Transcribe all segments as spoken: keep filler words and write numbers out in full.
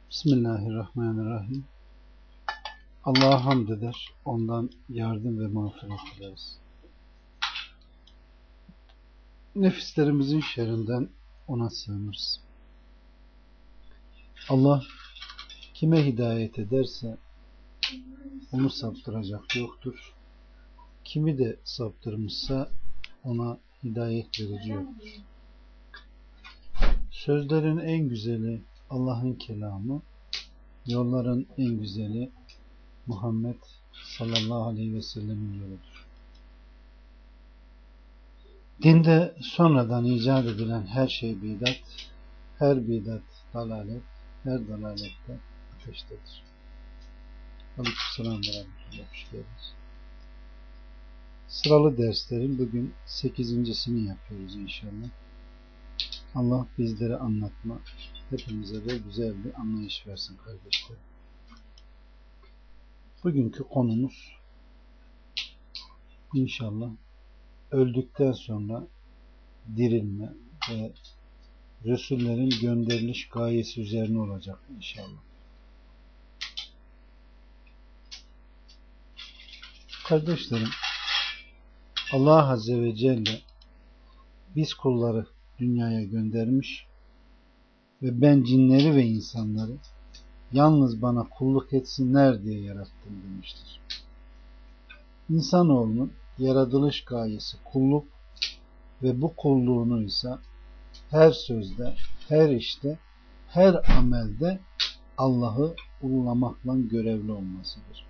Bismillahirrahmanirrahim. Allah'a hamd eder, ondan yardım ve mağfiret dileriz. Nefislerimizin şerrinden ona sığınırız. Allah kime hidayet ederse onu saptıracak yoktur. Kimi de saptırmışsa ona hidayet verici yoktur. Sözlerin en güzeli Allah'ın kelamı, yolların en güzeli Muhammed sallallahu aleyhi ve sellemin yoludur. Dinde sonradan icat edilen her şey bidat, her bidat dalalet, her dalalette ateştedir. Aleykümselam ve rahmetullah. Hoş geldiniz. Sıralı derslerin bugün sekizincisini yapıyoruz inşallah. Allah bizlere anlatma, hepimize de güzel bir anlayış versin kardeşlerim. Bugünkü konumuz inşallah öldükten sonra dirilme ve Resullerin gönderiliş gayesi üzerine olacak inşallah. Kardeşlerim, Allah Azze ve Celle biz kulları dünyaya göndermiş ve ben cinleri ve insanları yalnız bana kulluk etsinler diye yarattım demiştir. İnsanoğlunun yaratılış gayesi kulluk ve bu kulluğunu ise her sözde, her işte, her amelde Allah'ı ulumakla görevli olmasıdır.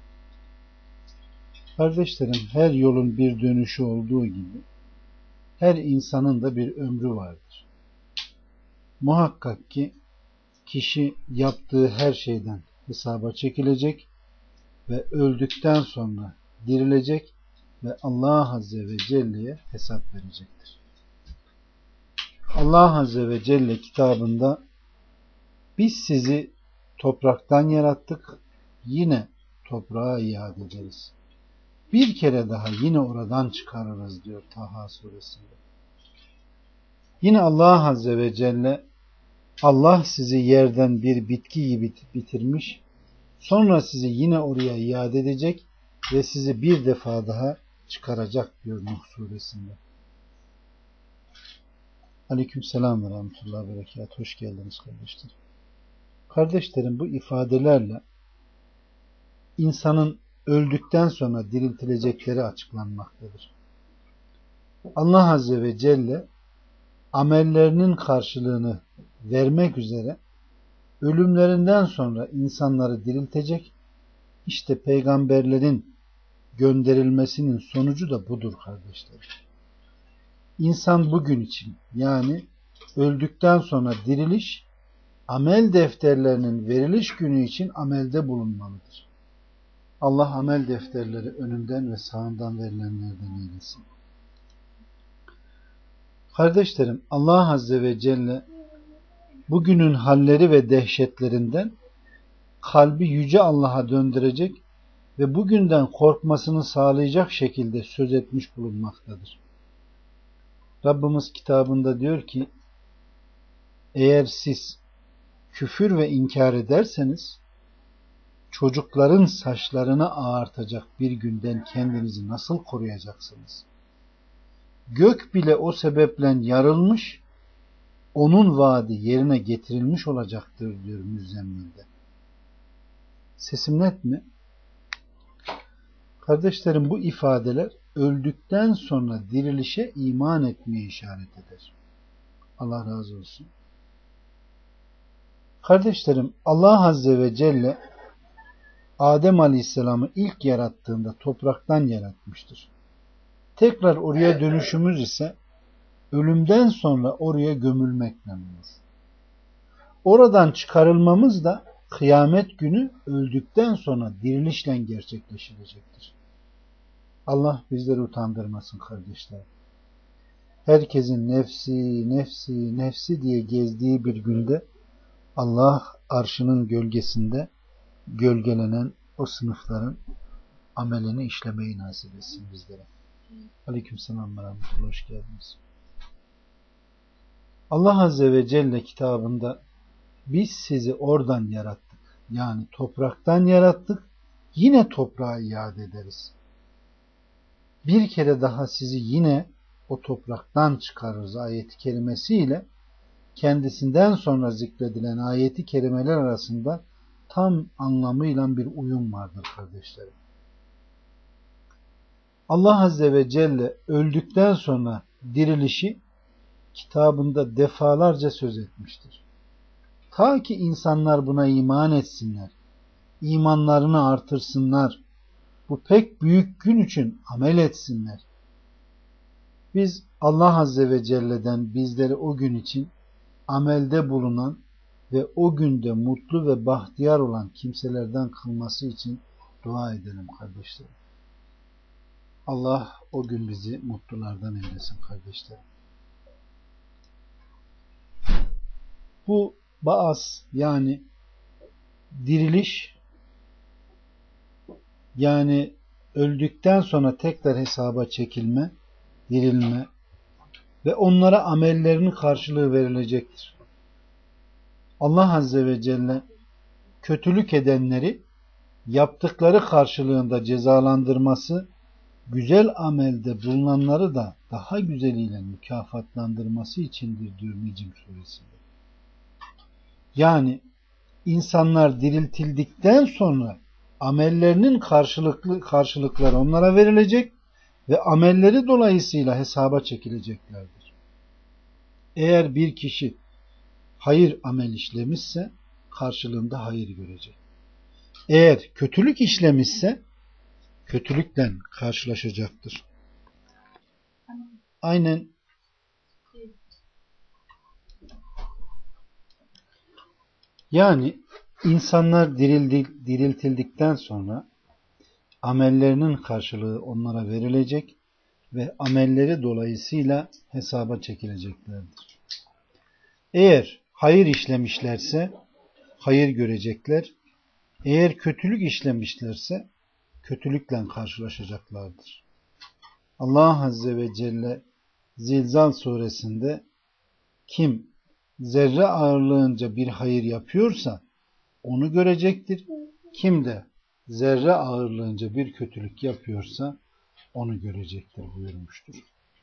Kardeşlerim, her yolun bir dönüşü olduğu gibi her insanın da bir ömrü vardır. Muhakkak ki kişi yaptığı her şeyden hesaba çekilecek ve öldükten sonra dirilecek ve Allah Azze ve Celle'ye hesap verecektir. Allah Azze ve Celle kitabında biz sizi topraktan yarattık, yine toprağa iade ederiz. Bir kere daha yine oradan çıkarırız diyor Taha suresinde. Yine Allah Azze ve Celle Allah sizi yerden bir bitki gibi bitirmiş, sonra sizi yine oraya iade edecek ve sizi bir defa daha çıkaracak diyor Nuh suresinde. Aleykümselam ve rahmetullah ve berekat. Hoş geldiniz kardeşlerim. Kardeşlerim, bu ifadelerle insanın öldükten sonra diriltilecekleri açıklanmaktadır. Allah Azze ve Celle amellerinin karşılığını vermek üzere ölümlerinden sonra insanları diriltecek. İşte peygamberlerin gönderilmesinin sonucu da budur kardeşlerim. İnsan bugün için, yani öldükten sonra diriliş, amel defterlerinin veriliş günü için amelde bulunmalıdır. Allah amel defterleri önünden ve sağından verilenlerden eylesin. Kardeşlerim, Allah Azze ve Celle bugünün halleri ve dehşetlerinden kalbi yüce Allah'a döndürecek ve bugünden korkmasını sağlayacak şekilde söz etmiş bulunmaktadır. Rabbimiz kitabında diyor ki, eğer siz küfür ve inkar ederseniz çocukların saçlarını ağartacak bir günden kendinizi nasıl koruyacaksınız? Gök bile o sebeple yarılmış, onun vaadi yerine getirilmiş olacaktır diyor Müzzemmil'de. Sesim net mi? Kardeşlerim, bu ifadeler öldükten sonra dirilişe iman etmeye işaret eder. Allah razı olsun. Kardeşlerim, Allah Azze ve Celle Adem Aleyhisselam'ı ilk yarattığında topraktan yaratmıştır. Tekrar oraya dönüşümüz ise ölümden sonra oraya gömülmekle olur. Oradan çıkarılmamız da kıyamet günü öldükten sonra dirilişle gerçekleşecektir. Allah bizleri utandırmasın kardeşler. Herkesin nefsi, nefsi, nefsi diye gezdiği bir günde Allah arşının gölgesinde gölgelenen o sınıfların amelini işlemeyi nasip etsin bizlere. Aleykümselam ve rahmetullah. Hoş geldiniz. Allah Azze ve Celle kitabında Biz sizi oradan yarattık. Yani topraktan yarattık. Yine toprağa iade ederiz. Bir kere daha sizi yine o topraktan çıkarırız ayeti kerimesiyle kendisinden sonra zikredilen ayeti kerimeler arasında tam anlamıyla bir uyum vardır kardeşlerim. Allah Azze ve Celle öldükten sonra dirilişi kitabında defalarca söz etmiştir. Ta ki insanlar buna iman etsinler, imanlarını artırsınlar, bu pek büyük gün için amel etsinler. Biz Allah Azze ve Celle'den bizleri o gün için amelde bulunan ve o günde mutlu ve bahtiyar olan kimselerden kılması için dua edelim kardeşlerim. Allah o gün bizi mutlulardan eylesin kardeşlerim. Bu baas yani diriliş yani öldükten sonra tekrar hesaba çekilme, dirilme ve onlara amellerinin karşılığı verilecektir. Allah Azze ve Celle kötülük edenleri yaptıkları karşılığında cezalandırması, güzel amelde bulunanları da daha güzeliyle mükafatlandırması içindir diyor Necm suresinde. Yani insanlar diriltildikten sonra amellerinin karşılıklı karşılıkları onlara verilecek ve amelleri dolayısıyla hesaba çekileceklerdir. Eğer bir kişi hayır amel işlemişse karşılığında hayır görecek. Eğer kötülük işlemişse kötülükle karşılaşacaktır. Aynen yani insanlar dirildi, diriltildikten sonra amellerinin karşılığı onlara verilecek ve amelleri dolayısıyla hesaba çekileceklerdir. Eğer hayır işlemişlerse hayır görecekler. Eğer kötülük işlemişlerse kötülükle karşılaşacaklardır. Allah Azze ve Celle Zilzal suresinde kim zerre ağırlığınca bir hayır yapıyorsa onu görecektir. Kim de zerre ağırlığınca bir kötülük yapıyorsa onu görecektir buyurmuştur.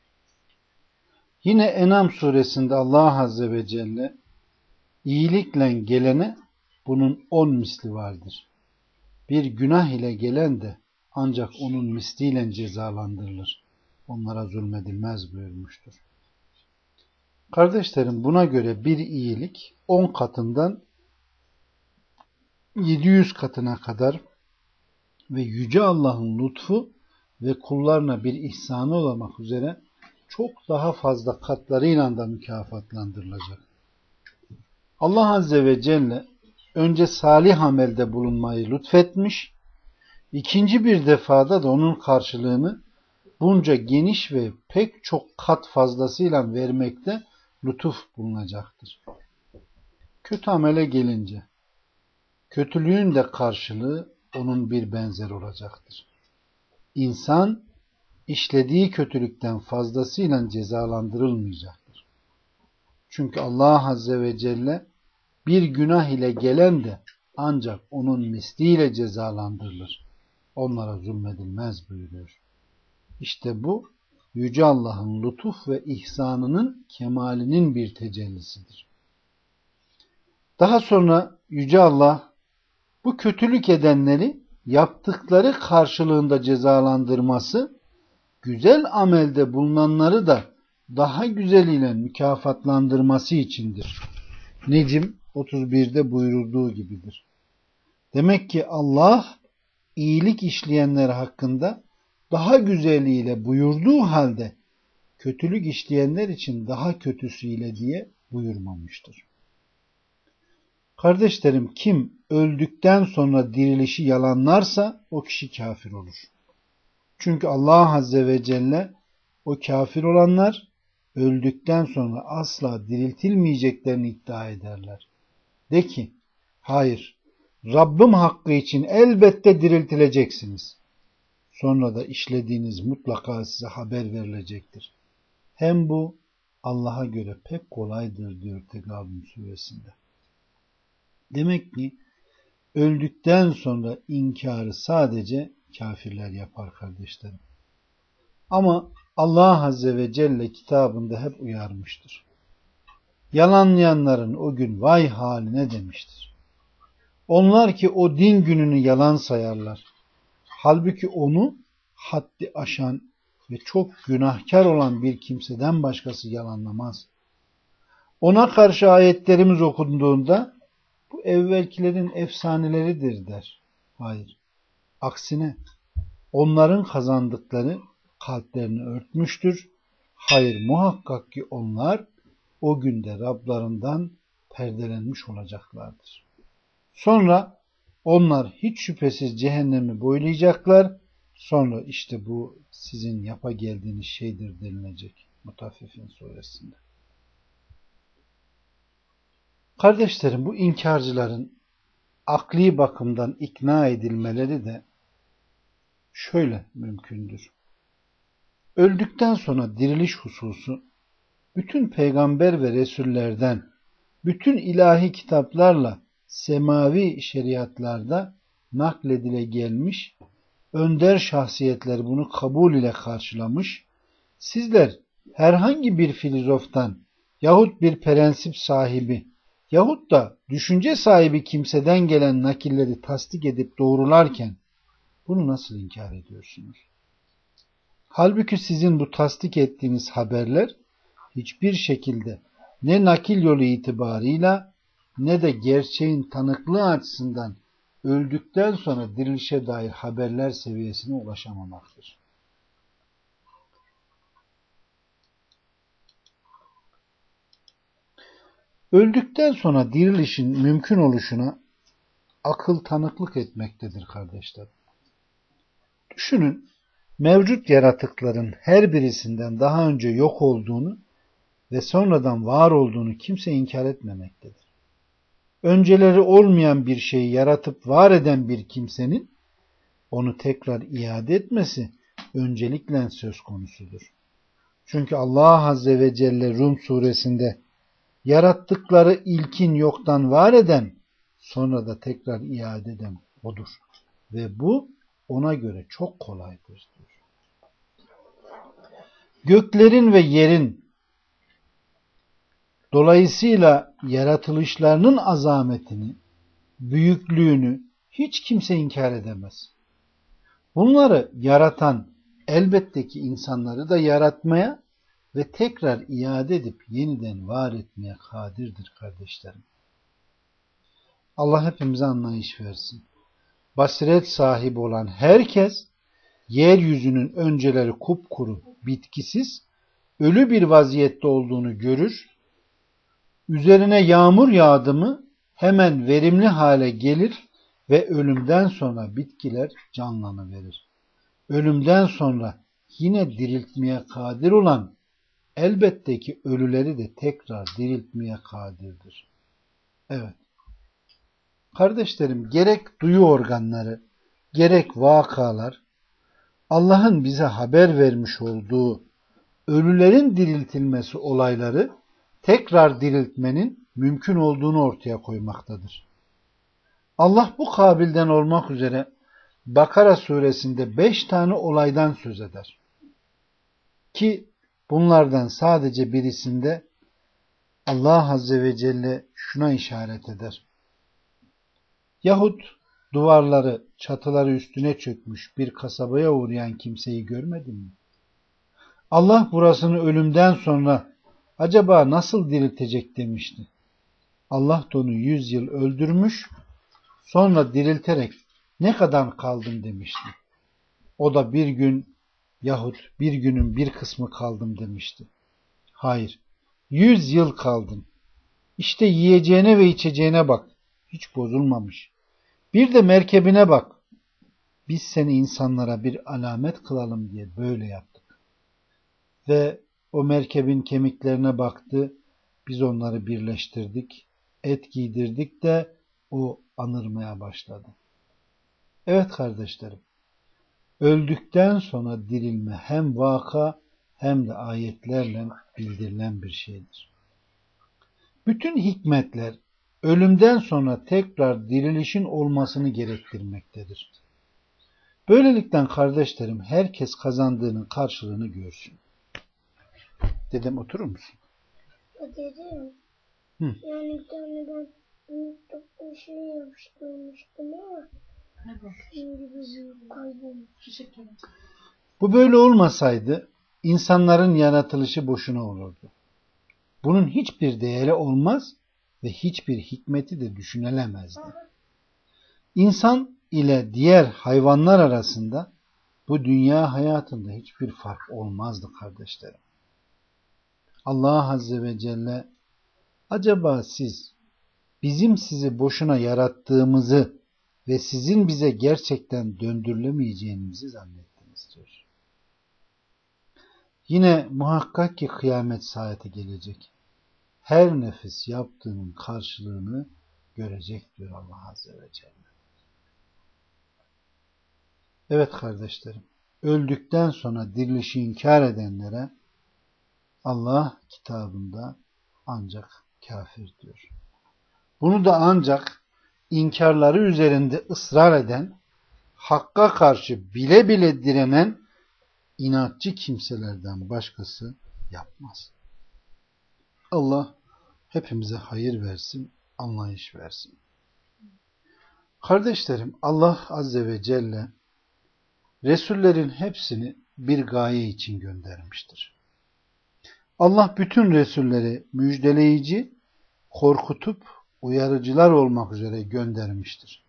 Yine En'am suresinde Allah Azze ve Celle iyilikle gelene bunun on misli vardır. Bir günah ile gelen de ancak onun misliyle cezalandırılır. Onlara zulmedilmez buyurmuştur. Kardeşlerim buna göre bir iyilik on katından yedi yüz katına kadar ve Yüce Allah'ın lütfu ve kullarına bir ihsanı olmak üzere çok daha fazla katlarıyla da mükafatlandırılacak. Allah Azze ve Celle önce salih amelde bulunmayı lütfetmiş, ikinci bir defada da onun karşılığını bunca geniş ve pek çok kat fazlasıyla vermekte lütuf bulunacaktır. Kötü amele gelince, kötülüğün de karşılığı onun bir benzeri olacaktır. İnsan işlediği kötülükten fazlasıyla cezalandırılmayacaktır. Çünkü Allah Azze ve Celle bir günah ile gelen de ancak onun misliyle cezalandırılır. Onlara zulmedilmez buyuruyor. İşte bu Yüce Allah'ın lütuf ve ihsanının kemalinin bir tecellisidir. Daha sonra Yüce Allah bu kötülük edenleri yaptıkları karşılığında cezalandırması, güzel amelde bulunanları da daha güzeliyle mükafatlandırması içindir. Necm otuz birde buyurulduğu gibidir. Demek ki Allah iyilik işleyenler hakkında daha güzeliyle buyurduğu halde kötülük işleyenler için daha kötüsüyle diye buyurmamıştır. Kardeşlerim kim öldükten sonra dirilişi yalanlarsa o kişi kafir olur. Çünkü Allah Azze ve Celle o kafir olanlar öldükten sonra asla diriltilmeyeceklerini iddia ederler. De ki hayır Rabbim hakkı için elbette diriltileceksiniz. Sonra da işlediğiniz mutlaka size haber verilecektir. Hem bu Allah'a göre pek kolaydır diyor Tegabun suresinde. Demek ki öldükten sonra inkarı sadece kafirler yapar kardeşlerim. Ama Allah Azze ve Celle kitabında hep uyarmıştır. Yalanlayanların o gün vay haline demiştir. Onlar ki o din gününü yalan sayarlar. Halbuki onu haddi aşan ve çok günahkar olan bir kimseden başkası yalanlamaz. Ona karşı ayetlerimiz okunduğunda bu evvelkilerin efsaneleridir der. Hayır. Aksine onların kazandıkları kalplerini örtmüştür. Hayır, muhakkak ki onlar o günde Rablarından perdelenmiş olacaklardır. Sonra onlar hiç şüphesiz cehennemi boylayacaklar. Sonra işte bu sizin yapa geldiğiniz şeydir denilecek Mutaffifin suresinde. Kardeşlerim, bu inkarcıların akli bakımdan ikna edilmeleri de şöyle mümkündür. Öldükten sonra diriliş hususu bütün peygamber ve resullerden, bütün ilahi kitaplarla semavi şeriatlarda nakledile gelmiş, önder şahsiyetler bunu kabul ile karşılamış. Sizler herhangi bir filozoftan yahut bir prensip sahibi yahut da düşünce sahibi kimseden gelen nakilleri tasdik edip doğrularken bunu nasıl inkar ediyorsunuz? Halbuki sizin bu tasdik ettiğiniz haberler hiçbir şekilde ne nakil yolu itibarıyla ne de gerçeğin tanıklığı açısından öldükten sonra dirilişe dair haberler seviyesine ulaşamamaktır. Öldükten sonra dirilişin mümkün oluşuna akıl tanıklık etmektedir kardeşler. Düşünün, mevcut yaratıkların her birisinden daha önce yok olduğunu ve sonradan var olduğunu kimse inkar etmemektedir. Önceleri olmayan bir şeyi yaratıp var eden bir kimsenin onu tekrar iade etmesi öncelikle söz konusudur. Çünkü Allah Azze ve Celle Rum suresinde yarattıkları ilkin yoktan var eden, sonra da tekrar iade eden odur. Ve bu ona göre çok kolaydır diyor. Göklerin ve yerin dolayısıyla yaratılışlarının azametini, büyüklüğünü hiç kimse inkar edemez. Bunları yaratan elbette ki insanları da yaratmaya ve tekrar iade edip yeniden var etmeye kadirdir kardeşlerim. Allah hepimize anlayış versin. Basiret sahibi olan herkes yeryüzünün önceleri kupkuru, bitkisiz, ölü bir vaziyette olduğunu görür. Üzerine yağmur yağdı mı hemen verimli hale gelir ve ölümden sonra bitkiler canlanıverir. Ölümden sonra yine diriltmeye kadir olan elbette ki ölüleri de tekrar diriltmeye kadirdir. Evet. Kardeşlerim, gerek duyu organları, gerek vakalar, Allah'ın bize haber vermiş olduğu ölülerin diriltilmesi olayları tekrar diriltmenin mümkün olduğunu ortaya koymaktadır. Allah bu kabilden olmak üzere Bakara suresinde beş tane olaydan söz eder. Ki bunlardan sadece birisinde Allah Azze ve Celle şuna işaret eder. Yahut duvarları, çatıları üstüne çökmüş bir kasabaya uğrayan kimseyi görmedin mi? Allah burasını ölümden sonra acaba nasıl diriltecek demişti. Allah da onu yüz yıl öldürmüş, sonra dirilterek ne kadar kaldın demişti. O da bir gün yahut bir günün bir kısmı kaldım demişti. Hayır, yüz yıl kaldım. İşte yiyeceğine ve içeceğine bak, hiç bozulmamış. Bir de merkebine bak. Biz seni insanlara bir alamet kılalım diye böyle yaptık. Ve o merkebin kemiklerine baktı. Biz onları birleştirdik. Et giydirdik de o anırmaya başladı. Evet kardeşlerim. Öldükten sonra dirilme hem vaka hem de ayetlerle bildirilen bir şeydir. Bütün hikmetler, ölümden sonra tekrar dirilişin olmasını gerektirmektedir. Böylelikle kardeşlerim herkes kazandığının karşılığını görsün. Dedem oturur musun? Dedim. Hı. Yani bir tane ben büyük toplu şey yapıştırmıştım ama şimdi bir büyük kaybolmuş. Bu böyle olmasaydı insanların yaratılışı boşuna olurdu. Bunun hiçbir değeri olmaz ve hiçbir hikmeti de düşünülemezdi. İnsan ile diğer hayvanlar arasında bu dünya hayatında hiçbir fark olmazdı kardeşlerim. Allah Azze ve Celle acaba siz bizim sizi boşuna yarattığımızı ve sizin bize gerçekten döndürülemeyeceğinizi zannettiniz diyor. Yine muhakkak ki kıyamet saati gelecek. Her nefis yaptığının karşılığını görecek diyor Allah Azze ve Celle. Evet kardeşlerim, öldükten sonra dirilişi inkar edenlere Allah kitabında ancak kafir diyor. Bunu da ancak inkarları üzerinde ısrar eden, hakka karşı bile bile direnen inatçı kimselerden başkası yapmaz. Allah hepimize hayır versin, anlayış versin. Kardeşlerim, Allah Azze ve Celle Resullerin hepsini bir gaye için göndermiştir. Allah bütün Resulleri müjdeleyici, korkutup uyarıcılar olmak üzere göndermiştir.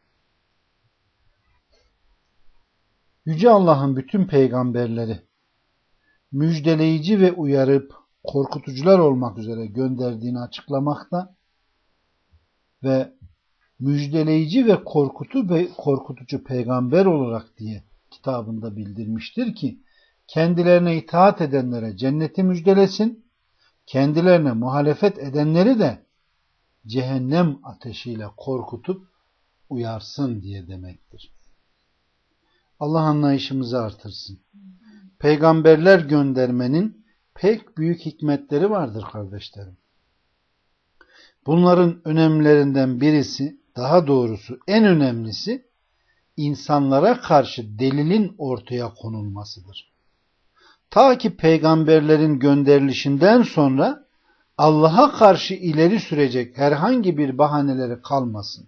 Yüce Allah'ın bütün peygamberleri müjdeleyici ve uyarıp korkutucular olmak üzere gönderdiğini açıklamakta ve müjdeleyici ve korkutu ve korkutucu peygamber olarak diye kitabında bildirmiştir ki kendilerine itaat edenlere cenneti müjdelesin, kendilerine muhalefet edenleri de cehennem ateşiyle korkutup uyarsın diye demektir. Allah anlayışımızı artırsın. Peygamberler göndermenin pek büyük hikmetleri vardır kardeşlerim. Bunların önemlilerinden birisi, daha doğrusu en önemlisi, insanlara karşı delilin ortaya konulmasıdır. Ta ki peygamberlerin gönderilişinden sonra Allah'a karşı ileri sürecek herhangi bir bahaneleri kalmasın.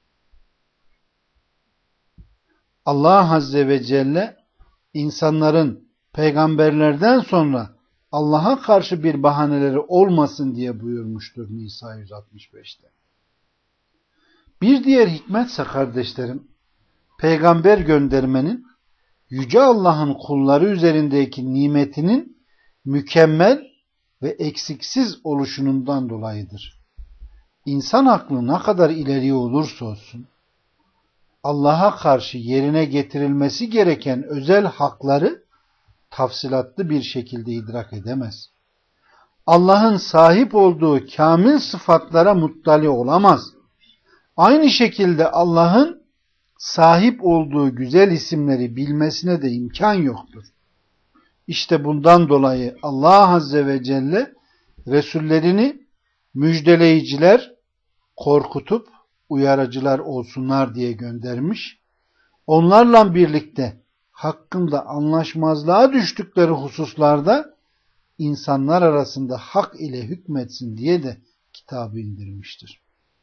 Allah Azze ve Celle insanların peygamberlerden sonra Allah'a karşı bir bahaneleri olmasın diye buyurmuştur Nisa yüz altmış beşte. Bir diğer hikmetse kardeşlerim, peygamber göndermenin Yüce Allah'ın kulları üzerindeki nimetinin mükemmel ve eksiksiz oluşundan dolayıdır. İnsan aklı ne kadar ileri olursa olsun, Allah'a karşı yerine getirilmesi gereken özel hakları tafsilatlı bir şekilde idrak edemez. Allah'ın sahip olduğu kamil sıfatlara muttali olamaz. Aynı şekilde Allah'ın sahip olduğu güzel isimleri bilmesine de imkan yoktur. İşte bundan dolayı Allah Azze ve Celle Resullerini müjdeleyiciler, korkutup uyarıcılar olsunlar diye göndermiş. Onlarla birlikte hakkında anlaşmazlığa düştükleri hususlarda insanlar arasında hak ile hükmetsin diye de kitabı indirmiştir.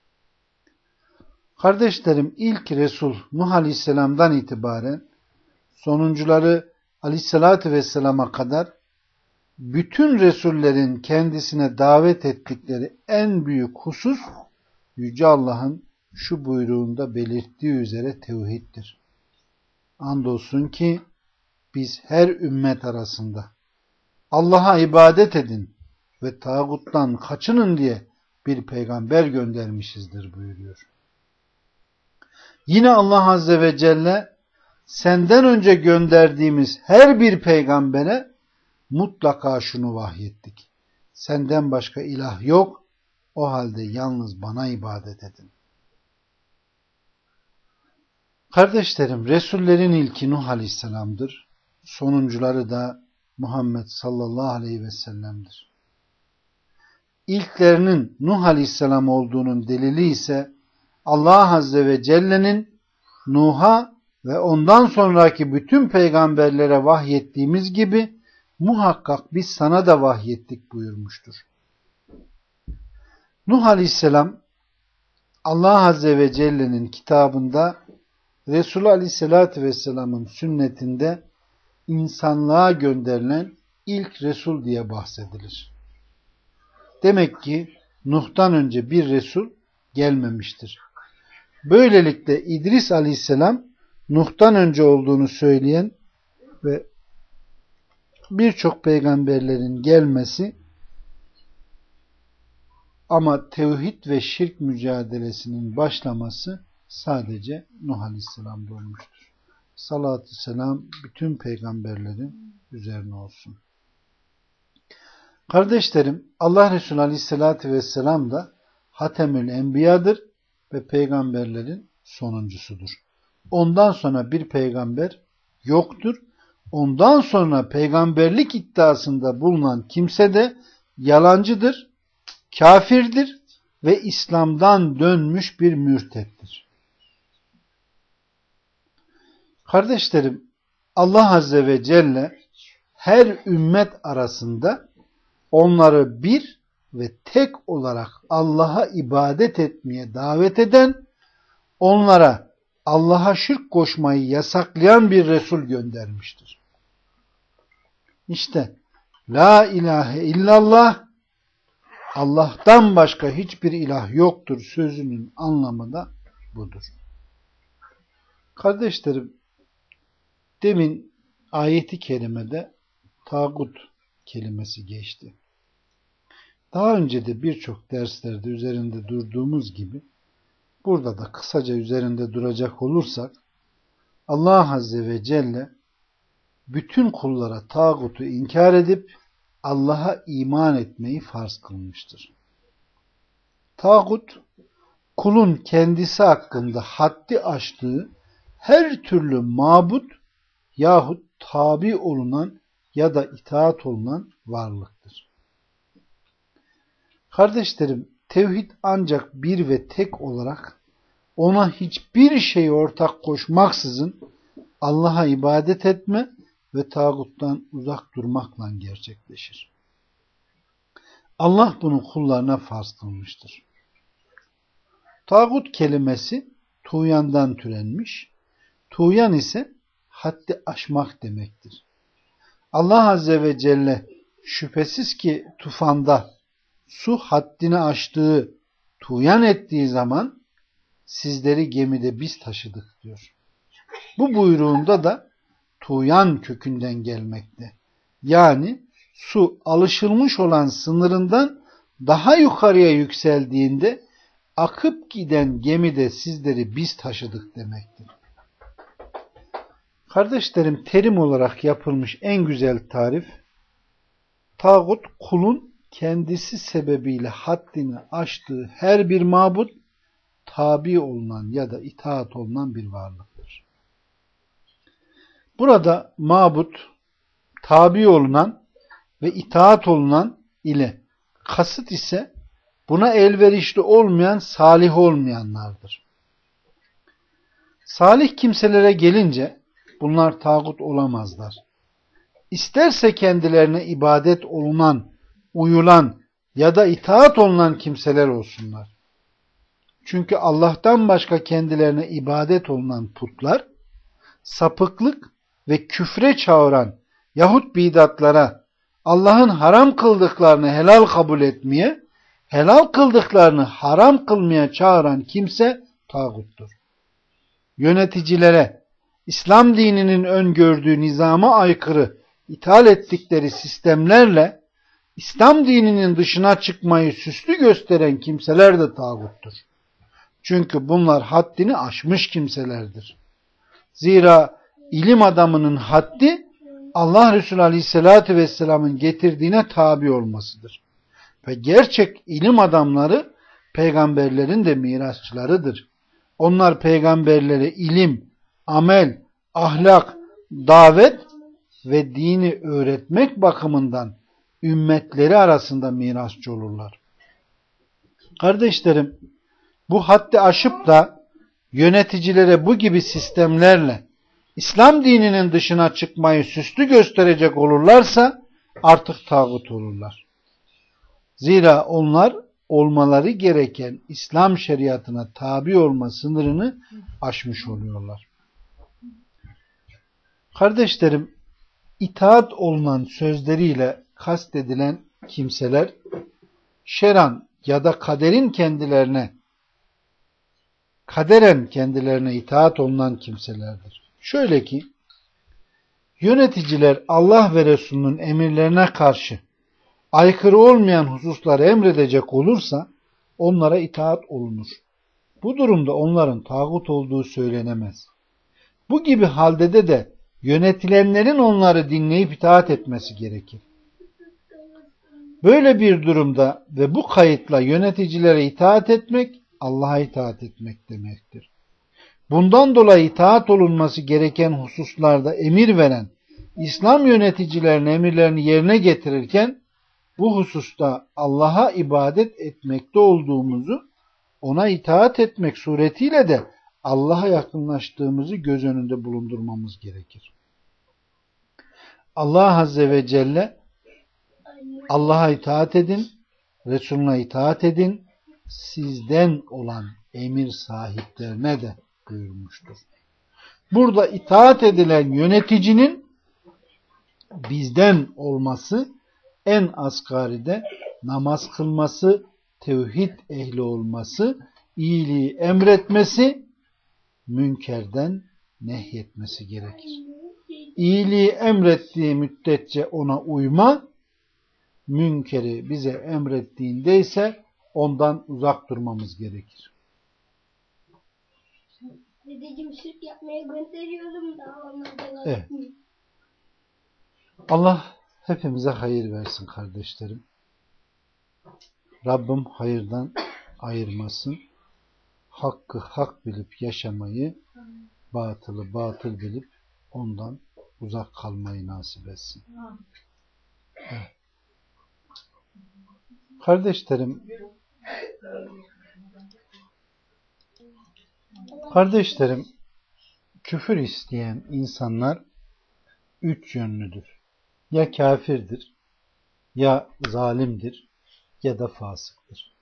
Kardeşlerim, ilk Resul Nuh Aleyhisselam'dan itibaren sonuncuları Aleyhisselatü Vesselam'a kadar bütün Resullerin kendisine davet ettikleri en büyük husus Yüce Allah'ın şu buyruğunda belirttiği üzere tevhiddir. Andolsun ki biz her ümmet arasında Allah'a ibadet edin ve tağuttan kaçının diye bir peygamber göndermişizdir buyuruyor. Yine Allah Azze ve Celle senden önce gönderdiğimiz her bir peygambere mutlaka şunu vahyettik. Senden başka ilah yok, o halde yalnız bana ibadet edin. Kardeşlerim, Resullerin ilki Nuh Aleyhisselam'dır. Sonuncuları da Muhammed sallallahu aleyhi ve sellem'dir. ilklerinin Nuh Aleyhisselam olduğunun delili ise Allah Azze ve Celle'nin Nuh'a ve ondan sonraki bütün peygamberlere vahyettiğimiz gibi muhakkak biz sana da vahyettik buyurmuştur. Nuh Aleyhisselam Allah Azze ve Celle'nin kitabında Resulü Aleyhisselatü Vesselam'ın sünnetinde insanlığa gönderilen ilk Resul diye bahsedilir. Demek ki Nuh'tan önce bir Resul gelmemiştir. Böylelikle İdris Aleyhisselam Nuh'tan önce olduğunu söyleyen ve birçok peygamberlerin gelmesi ama tevhid ve şirk mücadelesinin başlaması sadece Nuh Aleyhisselam'da olmuştur. Salatü selam bütün peygamberlerin üzerine olsun. Kardeşlerim, Allah Resulü Aleyhisselatü Vesselam da Hatemül Enbiya'dır ve peygamberlerin sonuncusudur. Ondan sonra bir peygamber yoktur. Ondan sonra peygamberlik iddiasında bulunan kimse de yalancıdır, kafirdir ve İslam'dan dönmüş bir mürtettir. Kardeşlerim, Allah Azze ve Celle her ümmet arasında onları bir ve tek olarak Allah'a ibadet etmeye davet eden, onlara Allah'a şirk koşmayı yasaklayan bir Resul göndermiştir. İşte La ilahe illallah, Allah'tan başka hiçbir ilah yoktur sözünün anlamı da budur. Kardeşlerim, demin ayeti kerimede tağut kelimesi geçti. Daha önce de birçok derslerde üzerinde durduğumuz gibi burada da kısaca üzerinde duracak olursak Allah Azze ve Celle bütün kullara tağutu inkar edip Allah'a iman etmeyi farz kılmıştır. Tağut, kulun kendisi hakkında haddi aştığı her türlü mabut yahut tabi olunan ya da itaat olunan varlıktır. Kardeşlerim, tevhid ancak bir ve tek olarak ona hiçbir şey ortak koşmaksızın Allah'a ibadet etme ve tağuttan uzak durmakla gerçekleşir. Allah bunu kullarına farz kılmıştır. Tağut kelimesi tuğyandan türenmiş. Tuğyan ise haddi aşmak demektir. Allah Azze ve Celle şüphesiz ki tufanda su haddini aştığı, tuğyan ettiği zaman sizleri gemide biz taşıdık diyor. Bu buyruğunda da tuğyan kökünden gelmekte. Yani su alışılmış olan sınırından daha yukarıya yükseldiğinde akıp giden gemide sizleri biz taşıdık demektir. Kardeşlerim, terim olarak yapılmış en güzel tarif, tağut kulun kendisi sebebiyle haddini aştığı her bir mabut, tabi olunan ya da itaat olunan bir varlıktır. Burada mabut, tabi olunan ve itaat olunan ile kasıt ise buna elverişli olmayan, salih olmayanlardır. Salih kimselere gelince bunlar tağut olamazlar. İsterse kendilerine ibadet olunan, uyulan ya da itaat olunan kimseler olsunlar. Çünkü Allah'tan başka kendilerine ibadet olunan putlar, sapıklık ve küfre çağıran yahut bidatlara, Allah'ın haram kıldıklarını helal kabul etmeye, helal kıldıklarını haram kılmaya çağıran kimse tağuttur. Yöneticilere, İslam dininin öngördüğü nizama aykırı ithal ettikleri sistemlerle İslam dininin dışına çıkmayı süslü gösteren kimseler de tağuttur. Çünkü bunlar haddini aşmış kimselerdir. Zira ilim adamının haddi Allah Resulü Aleyhisselatü Vesselam'ın getirdiğine tabi olmasıdır. Ve gerçek ilim adamları peygamberlerin de mirasçılarıdır. Onlar peygamberlere ilim, amel, ahlak, davet ve dini öğretmek bakımından ümmetleri arasında mirasçı olurlar. Kardeşlerim, bu haddi aşıp da yöneticilere bu gibi sistemlerle İslam dininin dışına çıkmayı süslü gösterecek olurlarsa artık tağut olurlar. Zira onlar olmaları gereken İslam şeriatına tabi olma sınırını aşmış oluyorlar. Kardeşlerim, itaat olunan sözleriyle kastedilen kimseler şeran ya da kaderin kendilerine kaderen kendilerine itaat olunan kimselerdir. Şöyle ki, yöneticiler Allah ve Resulünün emirlerine karşı aykırı olmayan hususları emredecek olursa onlara itaat olunur. Bu durumda onların tağut olduğu söylenemez. Bu gibi halde de de yönetilenlerin onları dinleyip itaat etmesi gerekir. Böyle bir durumda ve bu kayıtla yöneticilere itaat etmek, Allah'a itaat etmek demektir. Bundan dolayı itaat olunması gereken hususlarda emir veren İslam yöneticilerinin emirlerini yerine getirirken bu hususta Allah'a ibadet etmekte olduğumuzu, ona itaat etmek suretiyle de Allah'a yakınlaştığımızı göz önünde bulundurmamız gerekir. Allah Azze ve Celle Allah'a itaat edin, Resulüne itaat edin, sizden olan emir sahiplerine de buyurmuştur. Burada itaat edilen yöneticinin bizden olması, en asgaride namaz kılması, tevhid ehli olması, iyiliği emretmesi, münkerden nehyetmesi gerekir. İyiliği emrettiği müddetçe ona uyma, münkeri bize emrettiğinde ise ondan uzak durmamız gerekir. Dedeciğim süt yapmaya gönderiyorum da onlardan. Evet. Allah hepimize hayır versin kardeşlerim. Rabbim hayırdan ayırmasın. Hakkı hak bilip yaşamayı, batılı batıl bilip ondan uzak kalmayı nasip etsin. Evet. Kardeşlerim, kardeşlerim, küfür isteyen insanlar üç yönlüdür. Ya kafirdir, ya zalimdir, ya da fasıktır.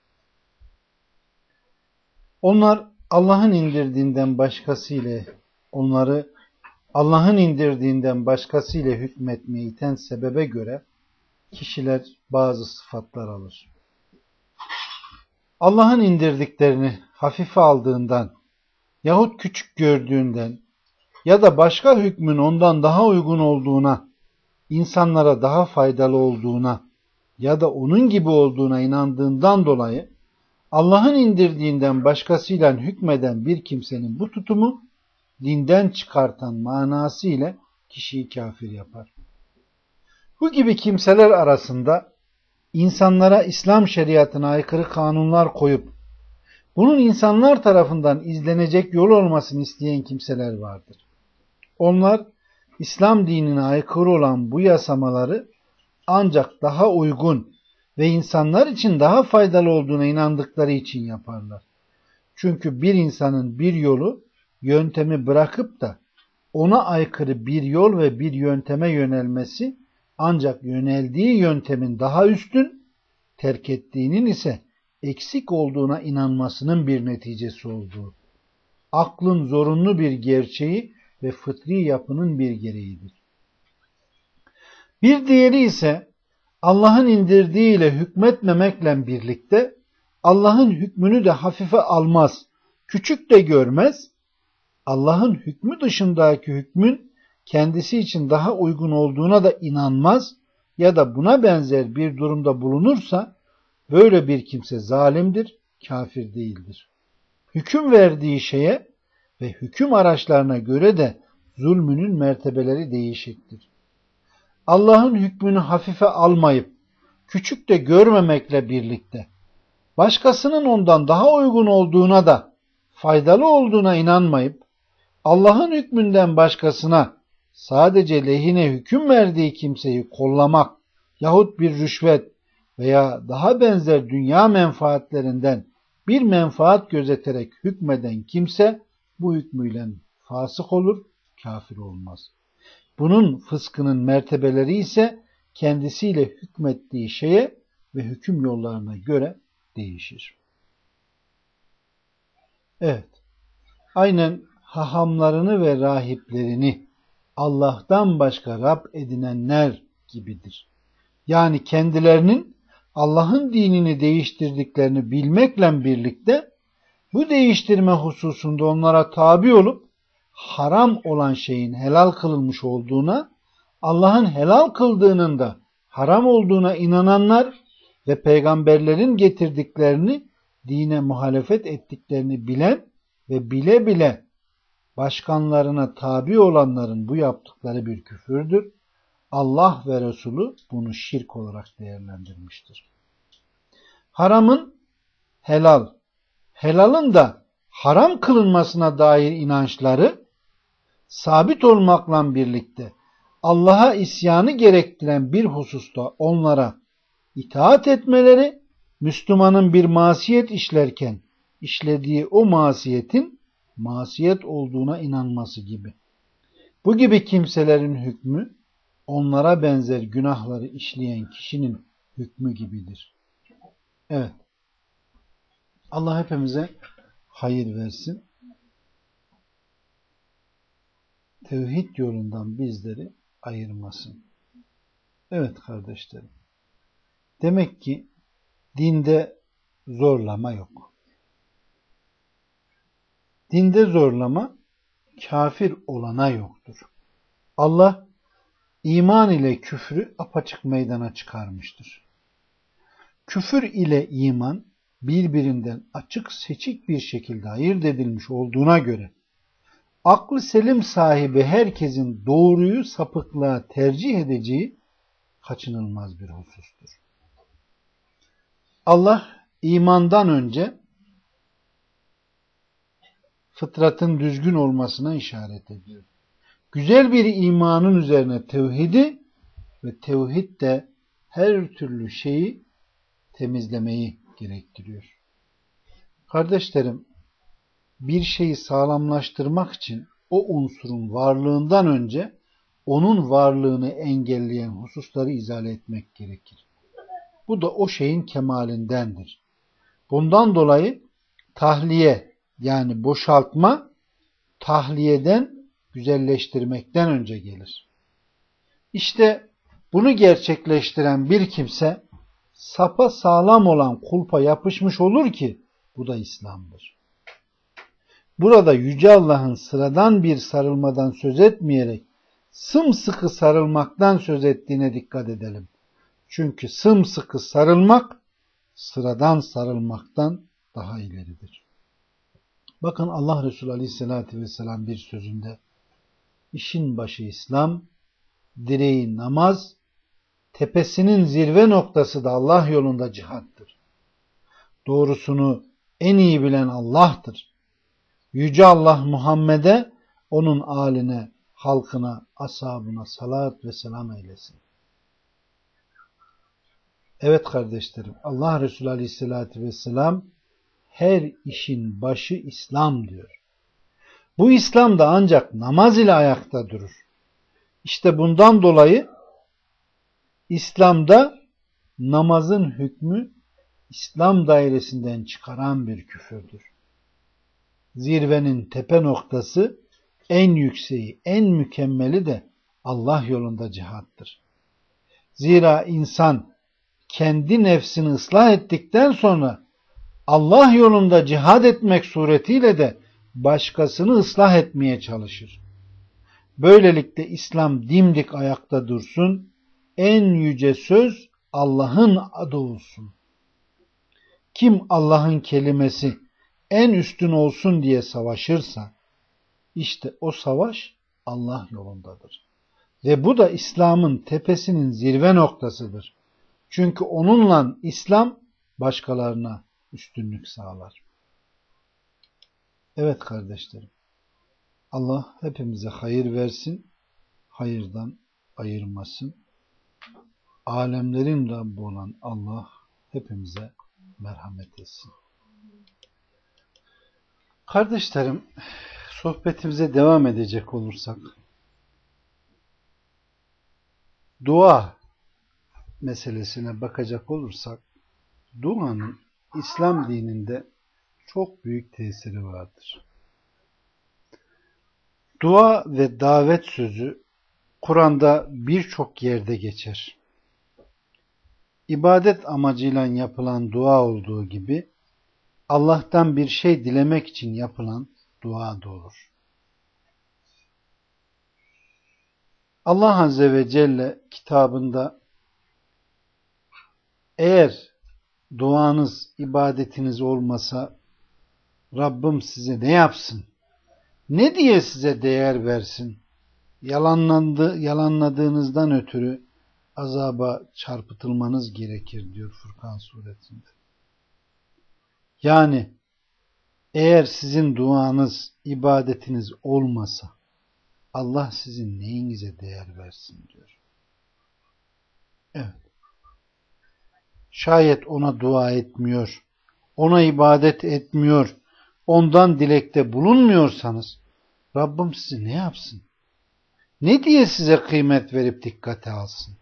Onlar Allah'ın indirdiğinden başkasıyla onları Allah'ın indirdiğinden başkasıyla hükmetmeye iten sebebe göre kişiler bazı sıfatlar alır. Allah'ın indirdiklerini hafife aldığından yahut küçük gördüğünden ya da başka hükmün ondan daha uygun olduğuna, insanlara daha faydalı olduğuna ya da onun gibi olduğuna inandığından dolayı Allah'ın indirdiğinden başkasıyla hükmeden bir kimsenin bu tutumu dinden çıkartan manası ile kişiyi kafir yapar. Bu gibi kimseler arasında insanlara İslam şeriatına aykırı kanunlar koyup bunun insanlar tarafından izlenecek yol olmasını isteyen kimseler vardır. Onlar İslam dinine aykırı olan bu yasamaları ancak daha uygun ve insanlar için daha faydalı olduğuna inandıkları için yaparlar. Çünkü bir insanın bir yolu, yöntemi bırakıp da ona aykırı bir yol ve bir yönteme yönelmesi ancak yöneldiği yöntemin daha üstün, terk ettiğinin ise eksik olduğuna inanmasının bir neticesi olduğu, aklın zorunlu bir gerçeği ve fıtri yapının bir gereğidir. Bir diğeri ise Allah'ın indirdiğiyle hükmetmemekle birlikte Allah'ın hükmünü de hafife almaz, küçük de görmez, Allah'ın hükmü dışındaki hükmün kendisi için daha uygun olduğuna da inanmaz ya da buna benzer bir durumda bulunursa böyle bir kimse zalimdir, kafir değildir. Hüküm verdiği şeye ve hüküm araçlarına göre de zulmünün mertebeleri değişiktir. Allah'ın hükmünü hafife almayıp küçük de görmemekle birlikte başkasının ondan daha uygun olduğuna da faydalı olduğuna inanmayıp Allah'ın hükmünden başkasına sadece lehine hüküm verdiği kimseyi kollamak yahut bir rüşvet veya daha benzer dünya menfaatlerinden bir menfaat gözeterek hükmeden kimse bu hükmüyle fasık olur, kafir olmaz. Bunun fıskının mertebeleri ise kendisiyle hükmettiği şeye ve hüküm yollarına göre değişir. Evet, aynen hahamlarını ve rahiplerini Allah'tan başka Rab edinenler gibidir. Yani kendilerinin Allah'ın dinini değiştirdiklerini bilmekle birlikte bu değiştirme hususunda onlara tabi olup haram olan şeyin helal kılınmış olduğuna, Allah'ın helal kıldığının da haram olduğuna inananlar ve peygamberlerin getirdiklerini dine muhalefet ettiklerini bilen ve bile bile başkanlarına tabi olanların bu yaptıkları bir küfürdür. Allah ve Resulü bunu şirk olarak değerlendirmiştir. Haramın helal, helalın da haram kılınmasına dair inançları sabit olmakla birlikte Allah'a isyanı gerektiren bir hususta onlara itaat etmeleri, Müslümanın bir masiyet işlerken işlediği o masiyetin masiyet olduğuna inanması gibi. Bu gibi kimselerin hükmü onlara benzer günahları işleyen kişinin hükmü gibidir. Evet. Allah hepimize hayır versin. Tevhid yolundan bizleri ayırmasın. Evet kardeşlerim. Demek ki dinde zorlama yok. Dinde zorlama kafir olana yoktur. Allah iman ile küfrü apaçık meydana çıkarmıştır. Küfür ile iman birbirinden açık seçik bir şekilde ayırt edilmiş olduğuna göre aklı selim sahibi herkesin doğruyu sapıklığa tercih edeceği kaçınılmaz bir husustur. Allah imandan önce fıtratın düzgün olmasına işaret ediyor. Güzel bir imanın üzerine tevhidi ve tevhid de her türlü şeyi temizlemeyi gerektiriyor. Kardeşlerim, bir şeyi sağlamlaştırmak için o unsurun varlığından önce onun varlığını engelleyen hususları izale etmek gerekir. Bu da o şeyin kemalindendir. Bundan dolayı tahliye yani boşaltma tahliyeden güzelleştirmekten önce gelir. İşte bunu gerçekleştiren bir kimse sapa sağlam olan kulpa yapışmış olur ki bu da İslam'dır. Burada Yüce Allah'ın sıradan bir sarılmadan söz etmeyerek sımsıkı sarılmaktan söz ettiğine dikkat edelim. Çünkü sımsıkı sarılmak sıradan sarılmaktan daha ileridir. Bakın Allah Resulü Aleyhisselatü Vesselam bir sözünde işin başı İslam, direği namaz, tepesinin zirve noktası da Allah yolunda cihattır. Doğrusunu en iyi bilen Allah'tır. Yüce Allah Muhammed'e, onun âline, halkına, ashabına salat ve selam eylesin. Evet kardeşlerim, Allah Resulü Aleyhisselatü Vesselam her işin başı İslam diyor. Bu İslam da ancak namaz ile ayakta durur. İşte bundan dolayı İslam'da namazın hükmü İslam dairesinden çıkaran bir küfürdür. Zirvenin tepe noktası, en yükseği, en mükemmeli de Allah yolunda cihattır. Zira insan kendi nefsini ıslah ettikten sonra Allah yolunda cihad etmek suretiyle de başkasını ıslah etmeye çalışır. Böylelikle İslam dimdik ayakta dursun, en yüce söz Allah'ın adı olsun. Kim Allah'ın kelimesi en üstün olsun diye savaşırsa, işte o savaş Allah yolundadır. Ve bu da İslam'ın tepesinin zirve noktasıdır. Çünkü onunla İslam başkalarına üstünlük sağlar. Evet kardeşlerim, Allah hepimize hayır versin, hayırdan ayırmasın. alemlerin Rabbi olan Allah hepimize merhamet etsin. Kardeşlerim, sohbetimize devam edecek olursak, dua meselesine bakacak olursak, duanın İslam dininde çok büyük tesiri vardır. Dua ve davet sözü Kur'an'da birçok yerde geçer. İbadet amacıyla yapılan dua olduğu gibi Allah'tan bir şey dilemek için yapılan dua da olur. Allah Azze ve Celle kitabında eğer duanız, ibadetiniz olmasa Rabbim size ne yapsın? Ne diye size değer versin? Yalanlandı, yalanladığınızdan ötürü azaba çarpıtılmanız gerekir diyor Furkan suresinde. Yani eğer sizin duanız, ibadetiniz olmasa Allah sizin neyinize değer versin diyor. Evet. Şayet ona dua etmiyor, ona ibadet etmiyor, ondan dilekte bulunmuyorsanız Rabbim sizi ne yapsın? Ne diye size kıymet verip dikkate alsın?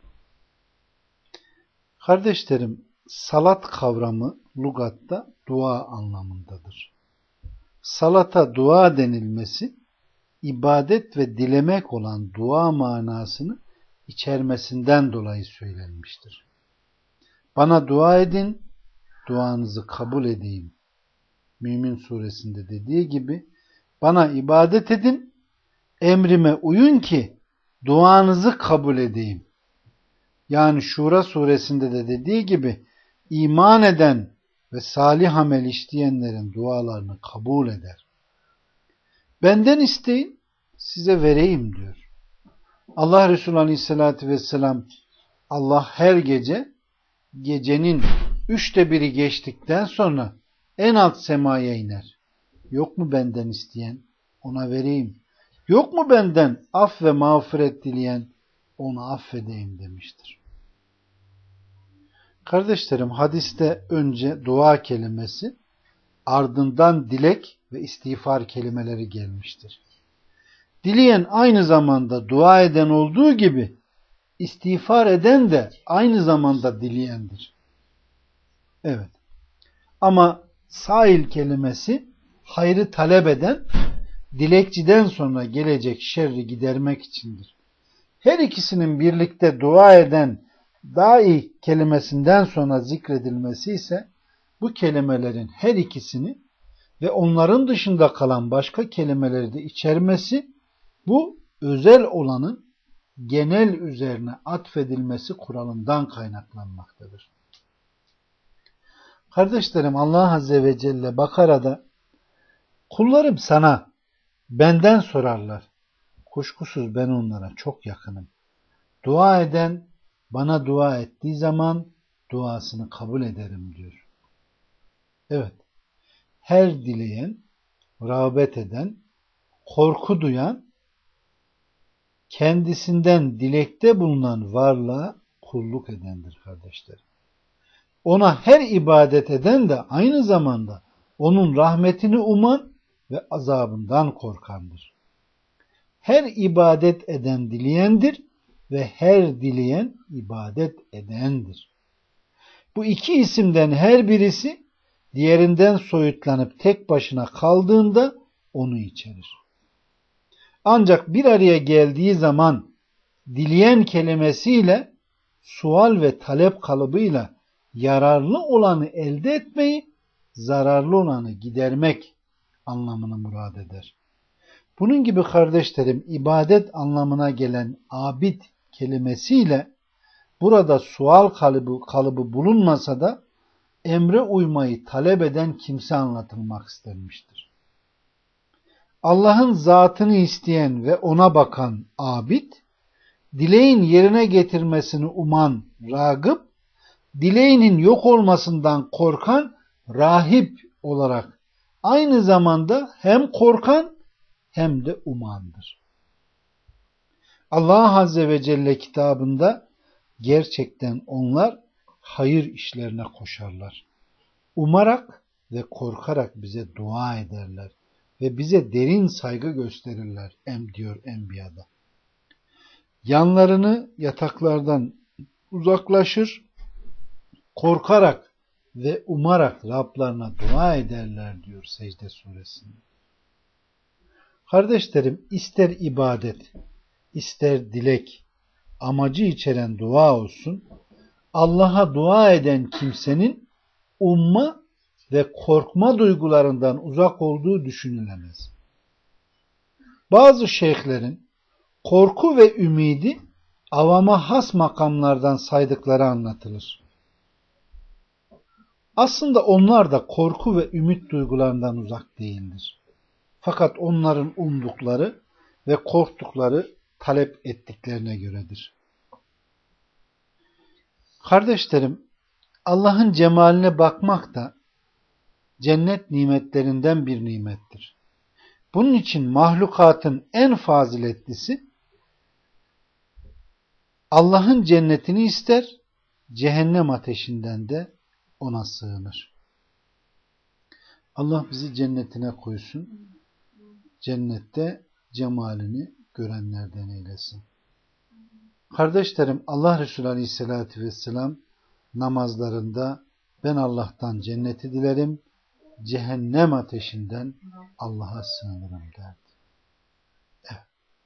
Kardeşlerim, salat kavramı lügatta dua anlamındadır. Salata dua denilmesi, ibadet ve dilemek olan dua manasını içermesinden dolayı söylenmiştir. Bana dua edin, duanızı kabul edeyim. Mümin suresinde dediği gibi, bana ibadet edin, emrime uyun ki duanızı kabul edeyim. Yani Şura suresinde de dediği gibi, iman eden ve salih amel işleyenlerin dualarını kabul eder. Benden isteyin, size vereyim diyor. Allah Resulü Aleyhisselatü Vesselam, Allah her gece, gecenin üçte biri geçtikten sonra en alt semaya iner. Yok mu benden isteyen? Ona vereyim. Yok mu benden af ve mağfiret dileyen? Onu affedeyim demiştir. Kardeşlerim, hadiste önce dua kelimesi, ardından dilek ve istiğfar kelimeleri gelmiştir. Dileyen aynı zamanda dua eden olduğu gibi istiğfar eden de aynı zamanda dileyendir. Evet. Ama sail kelimesi hayrı talep eden, dilekçiden sonra gelecek şerri gidermek içindir. Her ikisinin birlikte dua eden dai kelimesinden sonra zikredilmesi ise bu kelimelerin her ikisini ve onların dışında kalan başka kelimeleri de içermesi, bu özel olanın genel üzerine atfedilmesi kuralından kaynaklanmaktadır. Kardeşlerim, Allah Azze ve Celle Bakara'da kullarım sana benden sorarlar. Kuşkusuz ben onlara çok yakınım. Dua eden bana dua ettiği zaman duasını kabul ederim diyor. Evet. Her dileyen, rağbet eden, korku duyan, kendisinden dilekte bulunan varlığa kulluk edendir kardeşlerim. Ona her ibadet eden de aynı zamanda onun rahmetini uman ve azabından korkandır. Her ibadet eden dileyendir ve her dileyen ibadet edendir. Bu iki isimden her birisi diğerinden soyutlanıp tek başına kaldığında onu içerir. Ancak bir araya geldiği zaman dileyen kelimesiyle sual ve talep kalıbıyla yararlı olanı elde etmeyi, zararlı olanı gidermek anlamını murad eder. Bunun gibi kardeşlerim, ibadet anlamına gelen abid kelimesiyle burada sual kalıbı, kalıbı bulunmasa da emre uymayı talep eden kimse anlatılmak istenmiştir. Allah'ın zatını isteyen ve ona bakan abid, dileğin yerine getirmesini uman ragıp, dileğinin yok olmasından korkan rahip olarak aynı zamanda hem korkan hem de umandır. Allah Azze ve Celle kitabında Gerçekten onlar hayır işlerine koşarlar. Umarak ve korkarak bize dua ederler ve bize derin saygı gösterirler em diyor Enbiya'da. Yanlarını yataklardan uzaklaşır, korkarak ve umarak Rablarına dua ederler diyor Secde suresinde. Kardeşlerim, ister ibadet, ister dilek, amacı içeren dua olsun, Allah'a dua eden kimsenin umma ve korkma duygularından uzak olduğu düşünülemez. Bazı şeyhlerin korku ve ümidi avama has makamlardan saydıkları anlatılır. Aslında onlar da korku ve ümit duygularından uzak değildir. Fakat onların umdukları ve korktukları talep ettiklerine göredir. Kardeşlerim, Allah'ın cemaline bakmak da cennet nimetlerinden bir nimettir. Bunun için mahlukatın en faziletlisi Allah'ın cennetini ister, cehennem ateşinden de ona sığınır. Allah bizi cennetine koysun, cennette cemalini görenlerden eylesin. Kardeşlerim, Allah Resulü Aleyhisselatü Vesselam namazlarında ben Allah'tan cenneti dilerim, cehennem ateşinden Allah'a sığınırım derdi. Evet.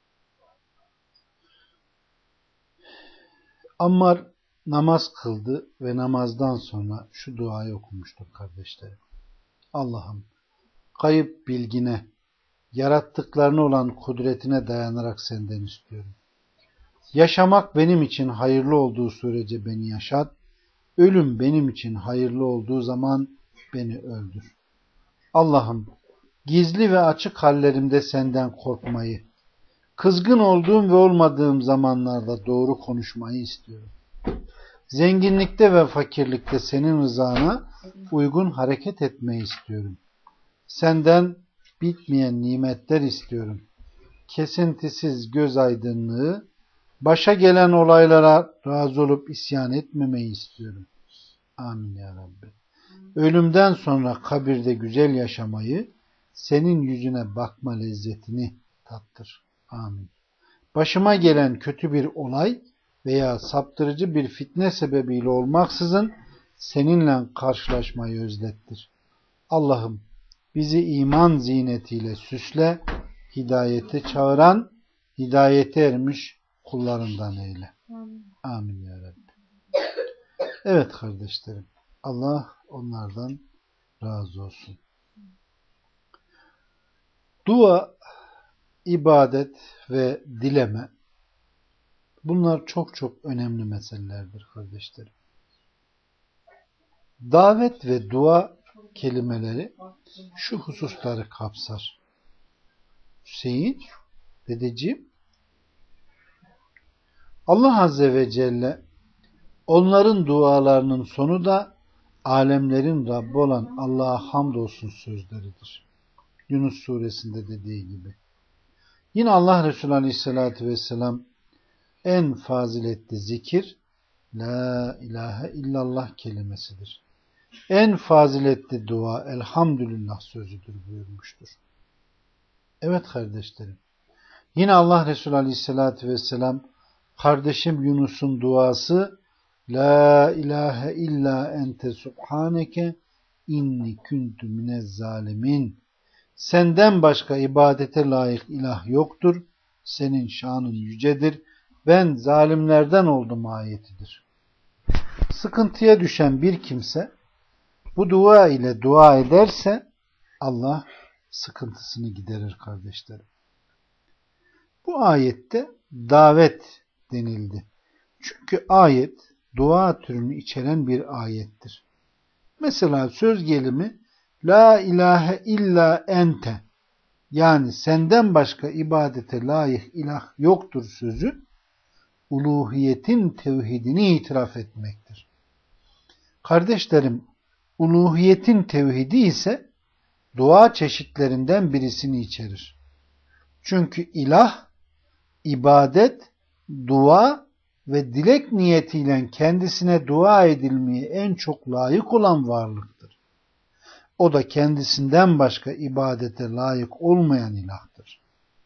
Ammar namaz kıldı ve namazdan sonra şu duayı okumuştur kardeşlerim. Allah'ım, kayıp bilgine, yarattıklarına olan kudretine dayanarak senden istiyorum. Yaşamak benim için hayırlı olduğu sürece beni yaşat, ölüm benim için hayırlı olduğu zaman beni öldür. Allah'ım, gizli ve açık hallerimde senden korkmayı, kızgın olduğum ve olmadığım zamanlarda doğru konuşmayı istiyorum. Zenginlikte ve fakirlikte senin rızana uygun hareket etmeyi istiyorum. Senden bitmeyen nimetler istiyorum. Kesintisiz göz aydınlığı, başa gelen olaylara razı olup isyan etmemeyi istiyorum. Amin ya Rabbi. Ölümden sonra kabirde güzel yaşamayı, senin yüzüne bakma lezzetini tattır. Amin. Başıma gelen kötü bir olay veya saptırıcı bir fitne sebebiyle olmaksızın seninle karşılaşmayı özlettir. Allah'ım, bizi iman zinetiyle süsle, hidayete çağıran, hidayete ermiş kullarından eyle. Amin. Amin ya Rabbi. Evet kardeşlerim, Allah onlardan razı olsun. Dua, ibadet ve dileme, bunlar çok çok önemli meselelerdir kardeşlerim. Davet ve dua kelimeleri şu hususları kapsar. Hüseyin, dedeciğim, Allah Azze ve Celle onların dualarının sonu da alemlerin Rabbi olan Allah'a hamdolsun sözleridir. Yunus suresinde dediği gibi. Yine Allah Resulü Aleyhisselatü Vesselam en faziletli zikir La ilahe illallah kelimesidir. En faziletli dua elhamdülillah sözüdür buyurmuştur. Evet kardeşlerim. Yine Allah Resulü Aleyhisselatü Vesselam kardeşim Yunus'un duası La ilahe illa ente subhaneke inni kuntu minez zalimin. Senden başka ibadete layık ilah yoktur. Senin şanın yücedir. Ben zalimlerden oldum ayetidir. Sıkıntıya düşen bir kimse bu dua ile dua ederse Allah sıkıntısını giderir kardeşlerim. Bu ayette davet denildi. Çünkü ayet dua türünü içeren bir ayettir. Mesela söz gelimi La ilahe illa ente, yani senden başka ibadete layık ilah yoktur sözü uluhiyetin tevhidini itiraf etmektir. Kardeşlerim, uluhiyetin tevhidi ise dua çeşitlerinden birisini içerir. Çünkü ilah, ibadet, dua ve dilek niyetiyle kendisine dua edilmeye en çok layık olan varlıktır. O da kendisinden başka ibadete layık olmayan ilahtır.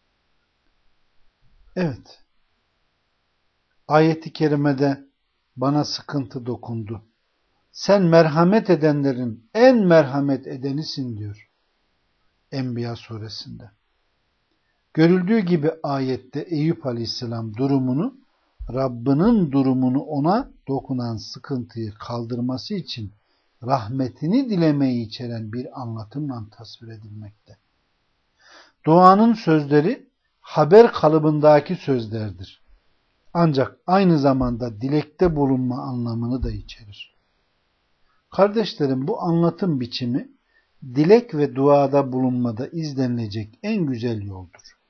Evet, ayet-i kerimede bana sıkıntı dokundu. Sen merhamet edenlerin en merhamet edenisin diyor Enbiya suresinde. Görüldüğü gibi ayette Eyüp Aleyhisselam durumunu, Rabbinin durumunu ona dokunan sıkıntıyı kaldırması için rahmetini dilemeyi içeren bir anlatımla tasvir edilmekte. Duanın sözleri haber kalıbındaki sözlerdir. Ancak aynı zamanda dilekte bulunma anlamını da içerir. Kardeşlerim, bu anlatım biçimi dilek ve duada bulunmada izlenilecek en güzel yoldur.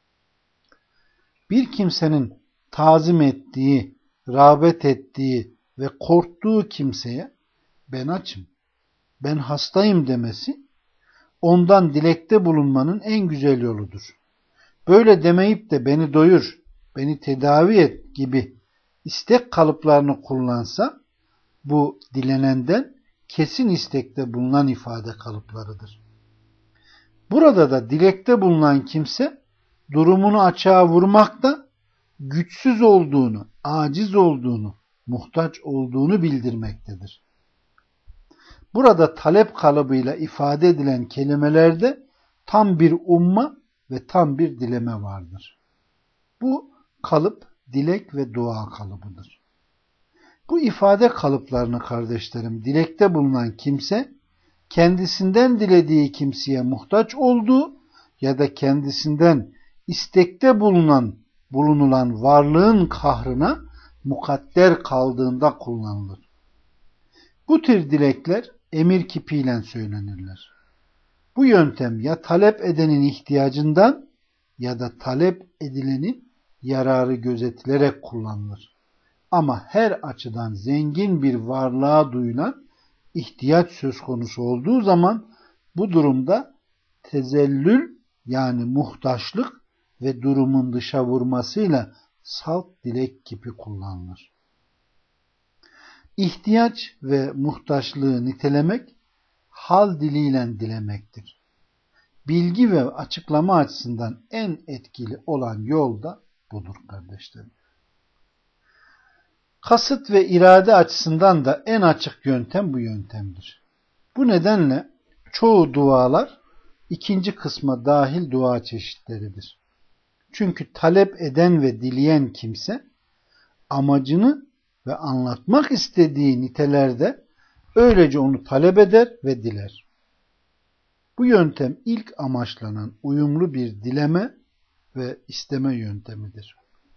Bir kimsenin tazim ettiği, rağbet ettiği ve korktuğu kimseye ben açım, ben hastayım demesi ondan dilekte bulunmanın en güzel yoludur. Böyle demeyip de beni doyur, beni tedavi et gibi istek kalıplarını kullansa bu dilenenden kesin istekte bulunan ifade kalıplarıdır. Burada da dilekte bulunan kimse durumunu açığa vurmakta güçsüz olduğunu, aciz olduğunu, muhtaç olduğunu bildirmektedir. Burada talep kalıbıyla ifade edilen kelimelerde tam bir umma ve tam bir dileme vardır. Bu kalıp dilek ve dua kalıbıdır. Bu ifade kalıplarını kardeşlerim, dilekte bulunan kimse kendisinden dilediği kimseye muhtaç olduğu ya da kendisinden istekte bulunan bulunulan varlığın kahrına mukadder kaldığında kullanılır. Bu tür dilekler emir kipiyle söylenirler. Bu yöntem ya talep edenin ihtiyacından ya da talep edilenin yararı gözetilerek kullanılır. Ama her açıdan zengin bir varlığa duyulan ihtiyaç söz konusu olduğu zaman bu durumda tezellül yani muhtaçlık ve durumun dışa vurmasıyla salt dilek gibi kullanılır. İhtiyaç ve muhtaçlığı nitelemek hal diliyle dilemektir. Bilgi ve açıklama açısından en etkili olan yol da budur kardeşlerim. Kasıt ve irade açısından da en açık yöntem bu yöntemdir. Bu nedenle çoğu dualar ikinci kısma dahil dua çeşitleridir. Çünkü talep eden ve dileyen kimse amacını ve anlatmak istediği nitelerde öylece onu talep eder ve diler. Bu yöntem ilk amaçlanan uyumlu bir dileme ve isteme yöntemidir.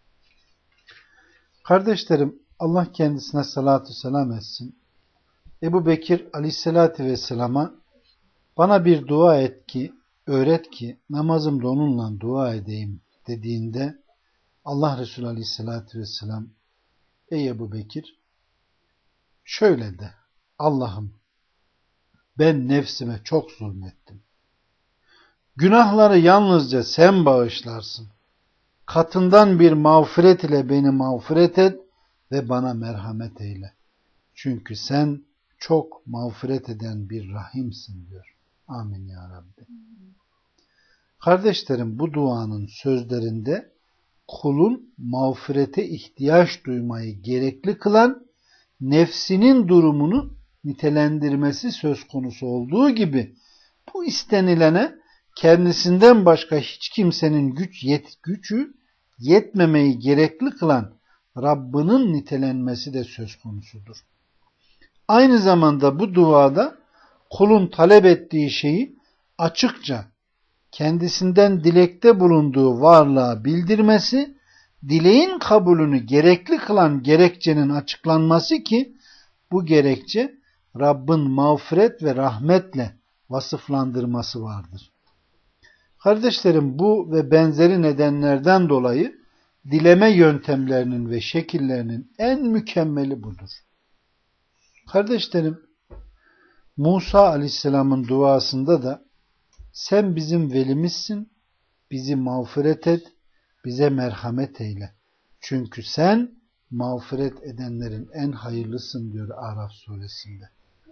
Kardeşlerim, Allah kendisine salatu selam etsin. Ebu Bekir aleyhissalatü vesselama bana bir dua et ki, öğret ki namazımda onunla dua edeyim dediğinde Allah Resulü aleyhissalatü vesselam ey Ebu Bekir şöyle de Allah'ım ben nefsime çok zulmettim. Günahları yalnızca sen bağışlarsın. Katından bir mağfiret ile beni mağfiret et ve bana merhamet eyle. Çünkü sen çok mağfiret eden bir rahimsin diyor. Amin ya Rabbi. Kardeşlerim, bu duanın sözlerinde kulun mağfirete ihtiyaç duymayı gerekli kılan nefsinin durumunu nitelendirmesi söz konusu olduğu gibi bu istenilene kendisinden başka hiç kimsenin güç yet, gücü yetmemeyi gerekli kılan Rabbinin nitelenmesi de söz konusudur. Aynı zamanda bu duada kulun talep ettiği şeyi açıkça kendisinden dilekte bulunduğu varlığa bildirmesi, dileğin kabulünü gerekli kılan gerekçenin açıklanması ki bu gerekçe Rabbin mağfiret ve rahmetle vasıflandırması vardır. Kardeşlerim, bu ve benzeri nedenlerden dolayı dileme yöntemlerinin ve şekillerinin en mükemmeli budur. Kardeşlerim, Musa Aleyhisselam'ın duasında da sen bizim velimizsin, bizi mağfiret et, bize merhamet eyle. Çünkü sen mağfiret edenlerin en hayırlısın diyor Araf suresinde.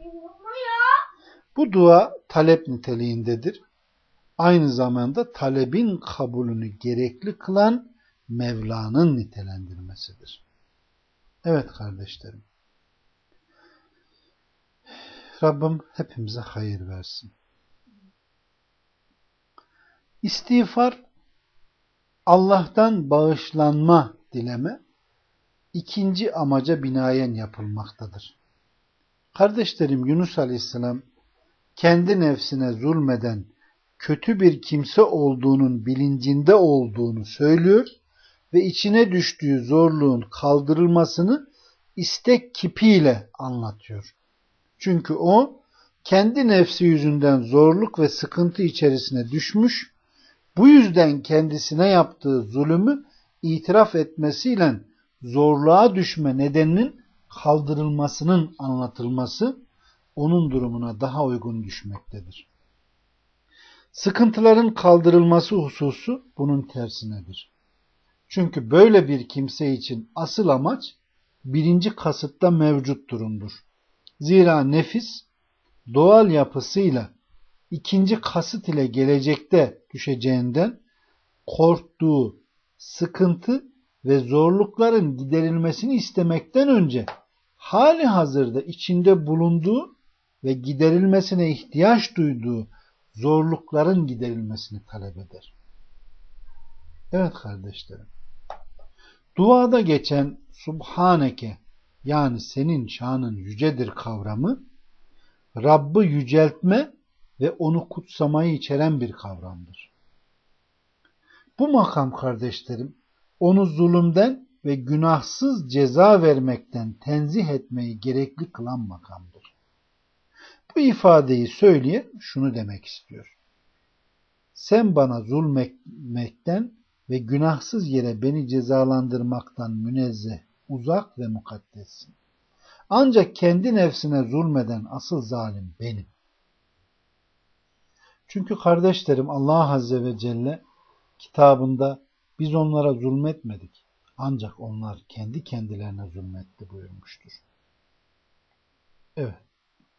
Bu dua talep niteliğindedir. Aynı zamanda talebin kabulünü gerekli kılan Mevla'nın nitelendirmesidir. Evet kardeşlerim. Rabbim hepimize hayır versin. İstiğfar, Allah'tan bağışlanma dileme, ikinci amaca binaen yapılmaktadır. Kardeşlerim, Yunus Aleyhisselam kendi nefsine zulmeden kötü bir kimse olduğunun bilincinde olduğunu söylüyor ve içine düştüğü zorluğun kaldırılmasını istek kipiyle anlatıyor. Çünkü o kendi nefsi yüzünden zorluk ve sıkıntı içerisine düşmüş, bu yüzden kendisine yaptığı zulümü itiraf etmesiyle zorluğa düşme nedeninin kaldırılmasının anlatılması onun durumuna daha uygun düşmektedir. Sıkıntıların kaldırılması hususu bunun tersinedir. Çünkü böyle bir kimse için asıl amaç birinci kasıtta mevcut durumdur. Zira nefis doğal yapısıyla ikinci kasıt ile gelecekte düşeceğinden korktuğu sıkıntı ve zorlukların giderilmesini istemekten önce hali hazırda içinde bulunduğu ve giderilmesine ihtiyaç duyduğu zorlukların giderilmesini talep eder. Evet kardeşlerim. Duada geçen Subhaneke, yani senin şanın yücedir kavramı, Rabb'ı yüceltme ve onu kutsamayı içeren bir kavramdır. Bu makam kardeşlerim, onu zulümden ve günahsız ceza vermekten tenzih etmeyi gerekli kılan makamdır. Bu ifadeyi söyleyen şunu demek istiyor. Sen bana zulmetmekten ve günahsız yere beni cezalandırmaktan münezzeh, uzak ve mukaddessin. Ancak kendi nefsine zulmeden asıl zalim benim. Çünkü kardeşlerim, Allah Azze ve Celle kitabında biz onlara zulmetmedik, ancak onlar kendi kendilerine zulmetti buyurmuştur. Evet.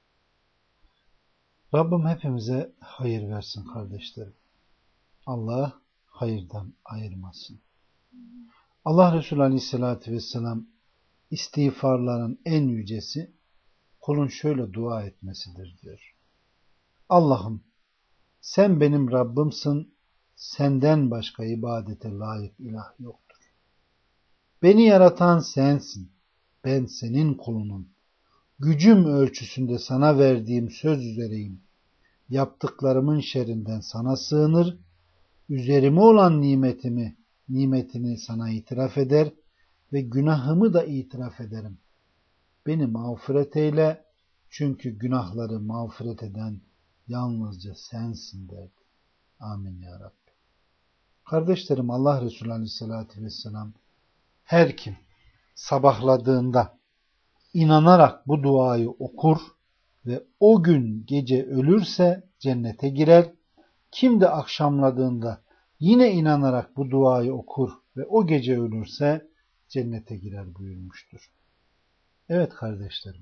Rabbim hepimize hayır versin kardeşlerim. Allah hayırdan ayırmasın. Allah Resulü Aleyhisselatü Vesselam istiğfarların en yücesi kulun şöyle dua etmesidir diyor. Allah'ım sen benim Rabbimsin, senden başka ibadete layık ilah yoktur. Beni yaratan sensin, ben senin kulunum. Gücüm ölçüsünde sana verdiğim söz üzereyim. Yaptıklarımın şerrinden sana sığınır, üzerime olan nimetimi, nimetini sana itiraf eder ve günahımı da itiraf ederim. Beni mağfiret eyle, çünkü günahları mağfiret eden yalnızca sensin derdi. Amin ya Rabbi. Kardeşlerim, Allah Resulü Aleyhisselatü Vesselam her kim sabahladığında inanarak bu duayı okur ve o gün gece ölürse cennete girer. Kim de akşamladığında yine inanarak bu duayı okur ve o gece ölürse cennete girer buyurmuştur. Evet kardeşlerim.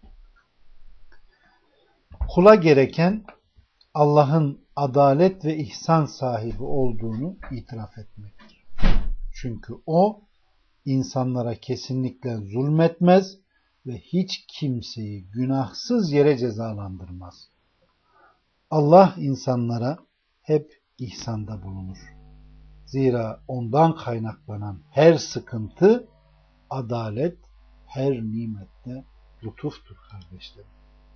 Kula gereken Allah'ın adalet ve ihsan sahibi olduğunu itiraf etmektir. Çünkü o insanlara kesinlikle zulmetmez ve hiç kimseyi günahsız yere cezalandırmaz. Allah insanlara hep ihsanda bulunur. Zira ondan kaynaklanan her sıkıntı, adalet, her nimette lütuftur kardeşlerim.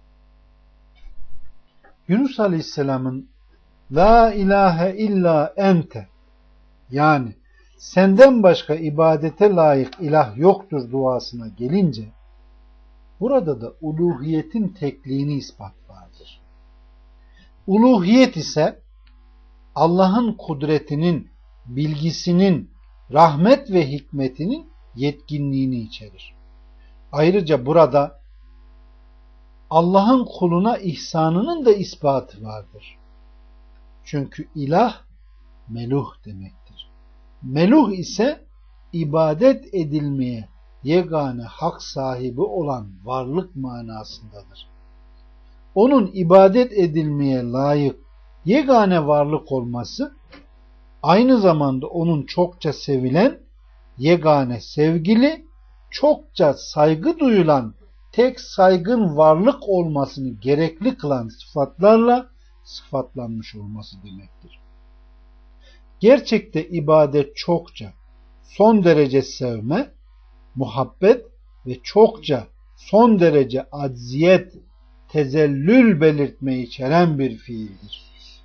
Yunus Aleyhisselam'ın La ilahe illa ente, yani senden başka ibadete layık ilah yoktur duasına gelince burada da uluhiyetin tekliğini ispat vardır. Uluhiyet ise Allah'ın kudretinin, bilgisinin, rahmet ve hikmetinin yetkinliğini içerir. Ayrıca burada Allah'ın kuluna ihsanının da ispatı vardır. Çünkü ilah meluh demektir. Meluh ise ibadet edilmeye yegane hak sahibi olan varlık manasındadır. Onun ibadet edilmeye layık yegane varlık olması, aynı zamanda onun çokça sevilen, yegane sevgili, çokça saygı duyulan, tek saygın varlık olmasını gerekli kılan sıfatlarla sıfatlanmış olması demektir. Gerçekte ibadet çokça, son derece sevme, muhabbet ve çokça, son derece acziyet, tezellül belirtme içeren bir fiildir.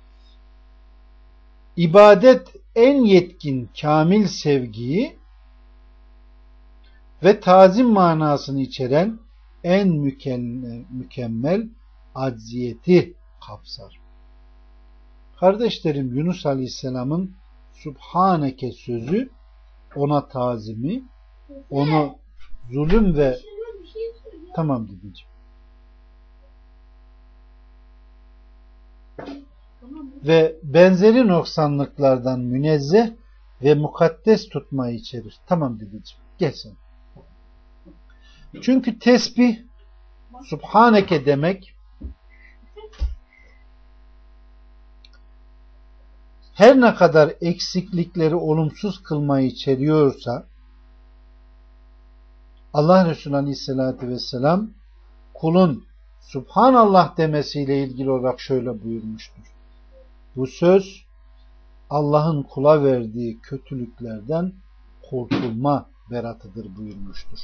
İbadet en yetkin, kamil sevgiyi ve tazim manasını içeren en mükemmel, mükemmel acziyeti kapsar. Kardeşlerim, Yunus Aleyhisselam'ın Subhaneke sözü ona tazimi, onu zulüm ve tamam dedeciğim. Ve benzeri noksanlıklardan münezzeh ve mukaddes tutmayı içerir. Tamam dedeciğim. Gelsin. Çünkü tesbih, Subhaneke demek, her ne kadar eksiklikleri olumsuz kılmayı içeriyorsa, Allah Resulü Aleyhisselatü Vesselam kulun Subhanallah demesiyle ilgili olarak şöyle buyurmuştur. Bu söz Allah'ın kula verdiği kötülüklerden kurtulma beratıdır buyurmuştur.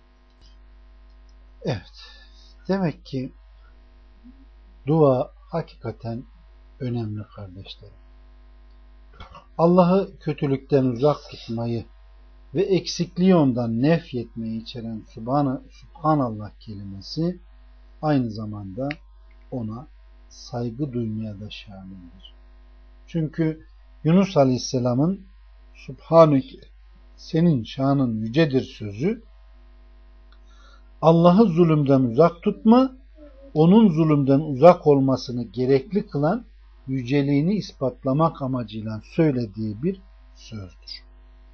Evet, demek ki dua hakikaten önemli kardeşlerim. Allah'ı kötülükten uzak tutmayı ve eksikliği ondan nefyetmeyi içeren Subhanallah kelimesi aynı zamanda ona saygı duymaya da şamildir. Çünkü Yunus Aleyhisselam'ın Subhaneke, senin şanın yücedir sözü, Allah'ı zulümden uzak tutma, onun zulümden uzak olmasını gerekli kılan yüceliğini ispatlamak amacıyla söylediği bir sözdür.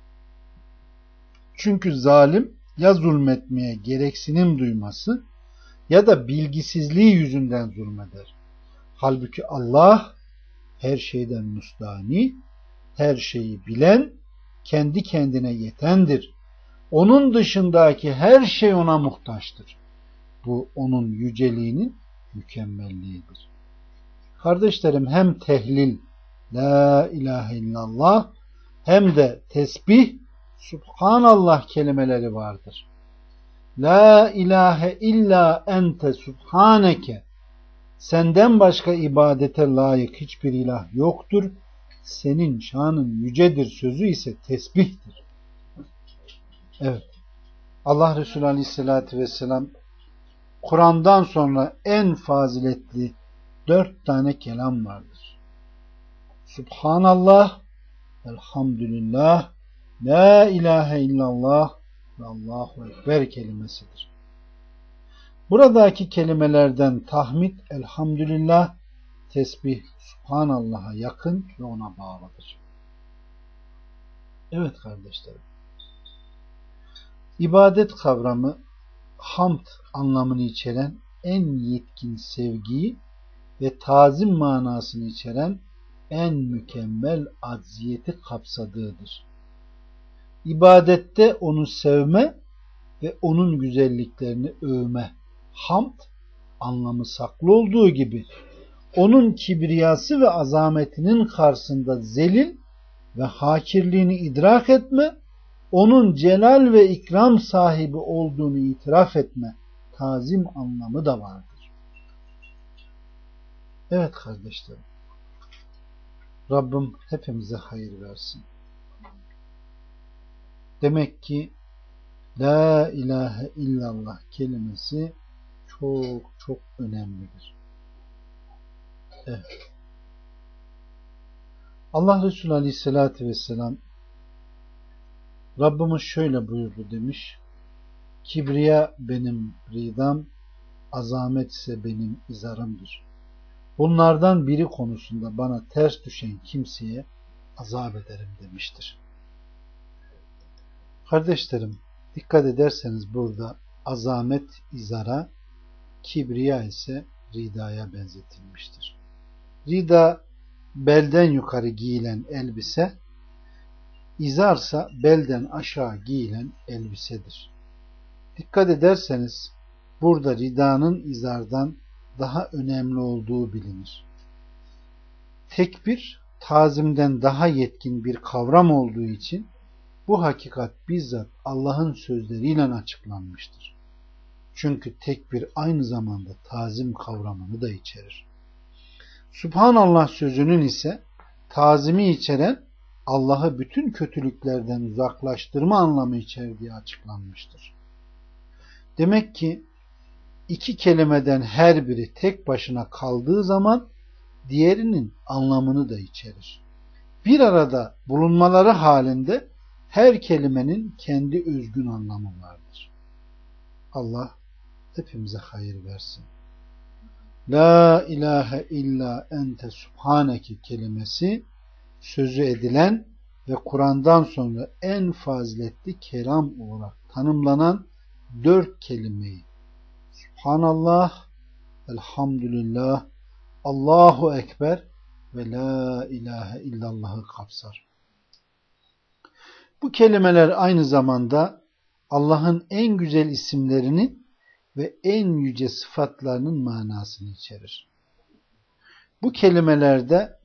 Çünkü zalim ya zulmetmeye gereksinim duyması ya da bilgisizliği yüzünden zulmeder. Halbuki Allah her şeyden müstani, her şeyi bilen, kendi kendine yetendir. Onun dışındaki her şey ona muhtaçtır. Bu onun yüceliğinin mükemmelliğidir. Kardeşlerim, hem tehlil, la ilahe illallah, hem de tesbih, Subhanallah kelimeleri vardır. La ilahe illa ente subhaneke, senden başka ibadete layık hiçbir ilah yoktur. Senin şanın yücedir sözü ise tesbihtir. Evet. Allah Resulü Aleyhisselatü Vesselam Kur'an'dan sonra en faziletli dört tane kelam vardır. Subhanallah, elhamdülillah, la ilahe illallah ve Allahu Ekber kelimesidir. Buradaki kelimelerden tahmid, elhamdülillah, tesbih, Subhanallah'a yakın ve ona bağlıdır. Evet kardeşlerim. İbadet kavramı hamd anlamını içeren en yetkin sevgiyi ve tazim manasını içeren en mükemmel acziyeti kapsadığıdır. İbadette onu sevme ve onun güzelliklerini övme, hamd anlamı saklı olduğu gibi onun kibriyası ve azametinin karşısında zelil ve hakirliğini idrak etme, onun celal ve ikram sahibi olduğunu itiraf etme, tazim anlamı da vardır. Evet kardeşlerim, Rabbim hepimize hayır versin. Demek ki la ilahe illallah kelimesi çok çok önemlidir. Evet. Allah Resulü Aleyhisselatü Vesselam Rabbimiz şöyle buyurdu demiş: kibriya benim ridam, azamet ise benim izarımdır. Bunlardan biri konusunda bana ters düşen kimseye azap ederim demiştir. Kardeşlerim, Dikkat ederseniz burada azamet izara, kibriya ise ridaya benzetilmiştir. Rida belden yukarı giyilen elbise, izarsa belden aşağı giyilen elbisedir. Dikkat ederseniz burada ridanın izardan daha önemli olduğu bilinir. Tekbir tazimden daha yetkin bir kavram olduğu için bu hakikat bizzat Allah'ın sözleriyle açıklanmıştır. Çünkü tekbir aynı zamanda tazim kavramını da içerir. Subhanallah sözünün ise tazimi içeren, Allah'ı bütün kötülüklerden uzaklaştırma anlamı içerdiği açıklanmıştır. Demek ki iki kelimeden her biri tek başına kaldığı zaman diğerinin anlamını da içerir. Bir arada bulunmaları halinde her kelimenin kendi özgün anlamı vardır. Allah hepimize hayır versin. La ilahe illa ente subhaneke kelimesi sözü edilen ve Kur'an'dan sonra en faziletli kelam olarak tanımlanan dört kelimeyi Subhanallah, Elhamdülillah, Allahu Ekber ve La ilahe illallah'ı kapsar. Bu kelimeler aynı zamanda Allah'ın en güzel isimlerinin ve en yüce sıfatlarının manasını içerir. Bu kelimelerde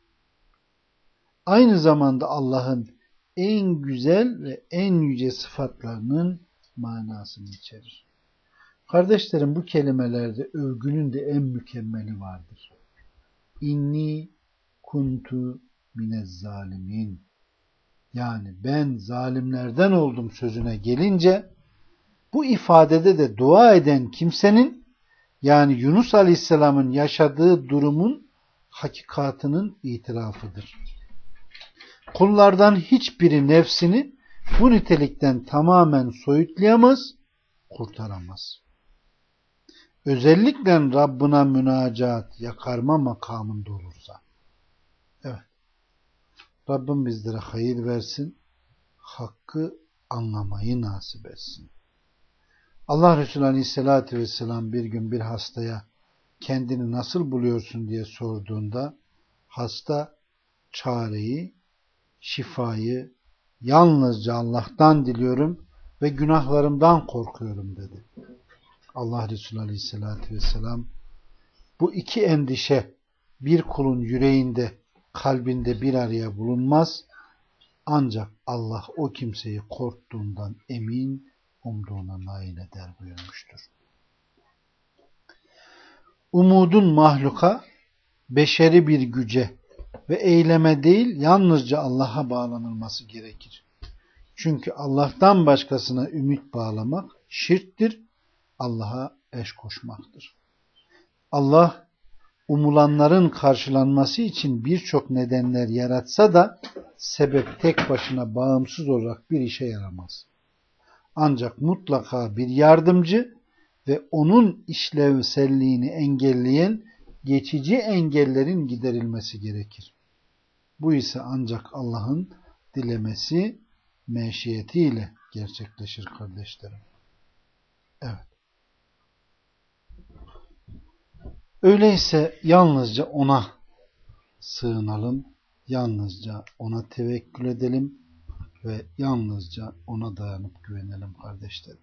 aynı zamanda Allah'ın en güzel ve en yüce sıfatlarının manasını içerir. Kardeşlerim, bu kelimelerde övgünün de en mükemmeli vardır. İnni kuntu minez zalimin. Yani ben zalimlerden oldum sözüne gelince bu ifadede de dua eden kimsenin, yani Yunus Aleyhisselam'ın yaşadığı durumun hakikatının itirafıdır. Kullardan hiçbiri nefsini bu nitelikten tamamen soyutlayamaz, kurtaramaz. Özellikle Rabbına münacat, yakarma makamında olursa. Evet. Rabbim bizlere hayır versin, hakkı anlamayı nasip etsin. Allah Resulü Aleyhisselatü Vesselam bir gün bir hastaya kendini nasıl buluyorsun diye sorduğunda hasta çareyi, şifayı yalnızca Allah'tan diliyorum ve günahlarımdan korkuyorum dedi. Allah Resulü Aleyhisselatü Vesselam bu iki endişe bir kulun yüreğinde, kalbinde bir araya bulunmaz, ancak Allah o kimseyi korktuğundan emin, umduğuna nail eder buyurmuştur. Umudun mahluka, beşeri bir güce ve eyleme değil, yalnızca Allah'a bağlanılması gerekir. Çünkü Allah'tan başkasına ümit bağlamak şirktir, Allah'a eş koşmaktır. Allah, umulanların karşılanması için birçok nedenler yaratsa da sebep tek başına bağımsız olarak bir işe yaramaz. Ancak mutlaka bir yardımcı ve onun işlevselliğini engelleyen geçici engellerin giderilmesi gerekir. Bu ise ancak Allah'ın dilemesi, meşiyetiyle gerçekleşir kardeşlerim. Evet. Öyleyse yalnızca ona sığınalım, yalnızca ona tevekkül edelim ve yalnızca ona dayanıp güvenelim kardeşlerim.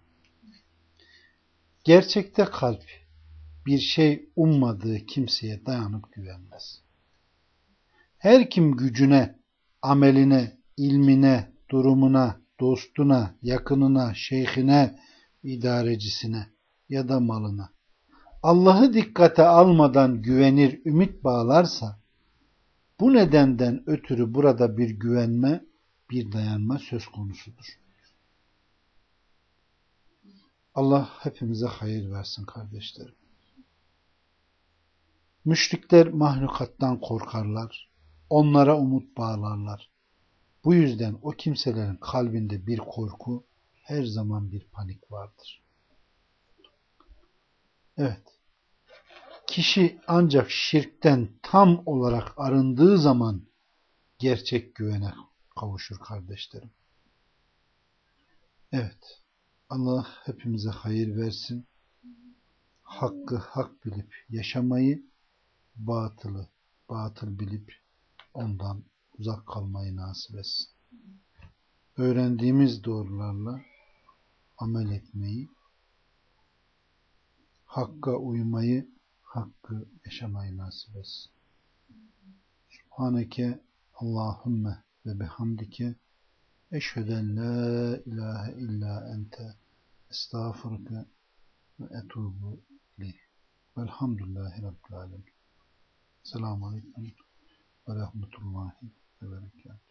Gerçekte kalp bir şey ummadığı kimseye dayanıp güvenmez. Her kim gücüne, ameline, ilmine, durumuna, dostuna, yakınına, şeyhine, idarecisine ya da malına Allah'ı dikkate almadan güvenir, ümit bağlarsa, bu nedenden ötürü burada bir güvenme, bir dayanma söz konusudur. Allah hepimize hayır versin kardeşlerim. Müşrikler mahlukattan korkarlar, onlara umut bağlarlar. Bu yüzden o kimselerin kalbinde bir korku, her zaman bir panik vardır. Evet. Kişi ancak şirkten tam olarak arındığı zaman gerçek güvene kavuşur kardeşlerim. Evet. Allah hepimize hayır versin. Hakkı hak bilip yaşamayı, batılı batıl bilip ondan uzak kalmayı nasip etsin. Öğrendiğimiz doğrularla amel etmeyi, hakka uymayı, hakkı yaşamayı nasip etsin. Subhaneke Allahümme ve bihamdike eşheden la ilahe illa ente estağfurke ve etubu ileyh. Velhamdülillahi Rabbil alemin. Selamun aleyküm ve rahmetullahi ve berekatuhu.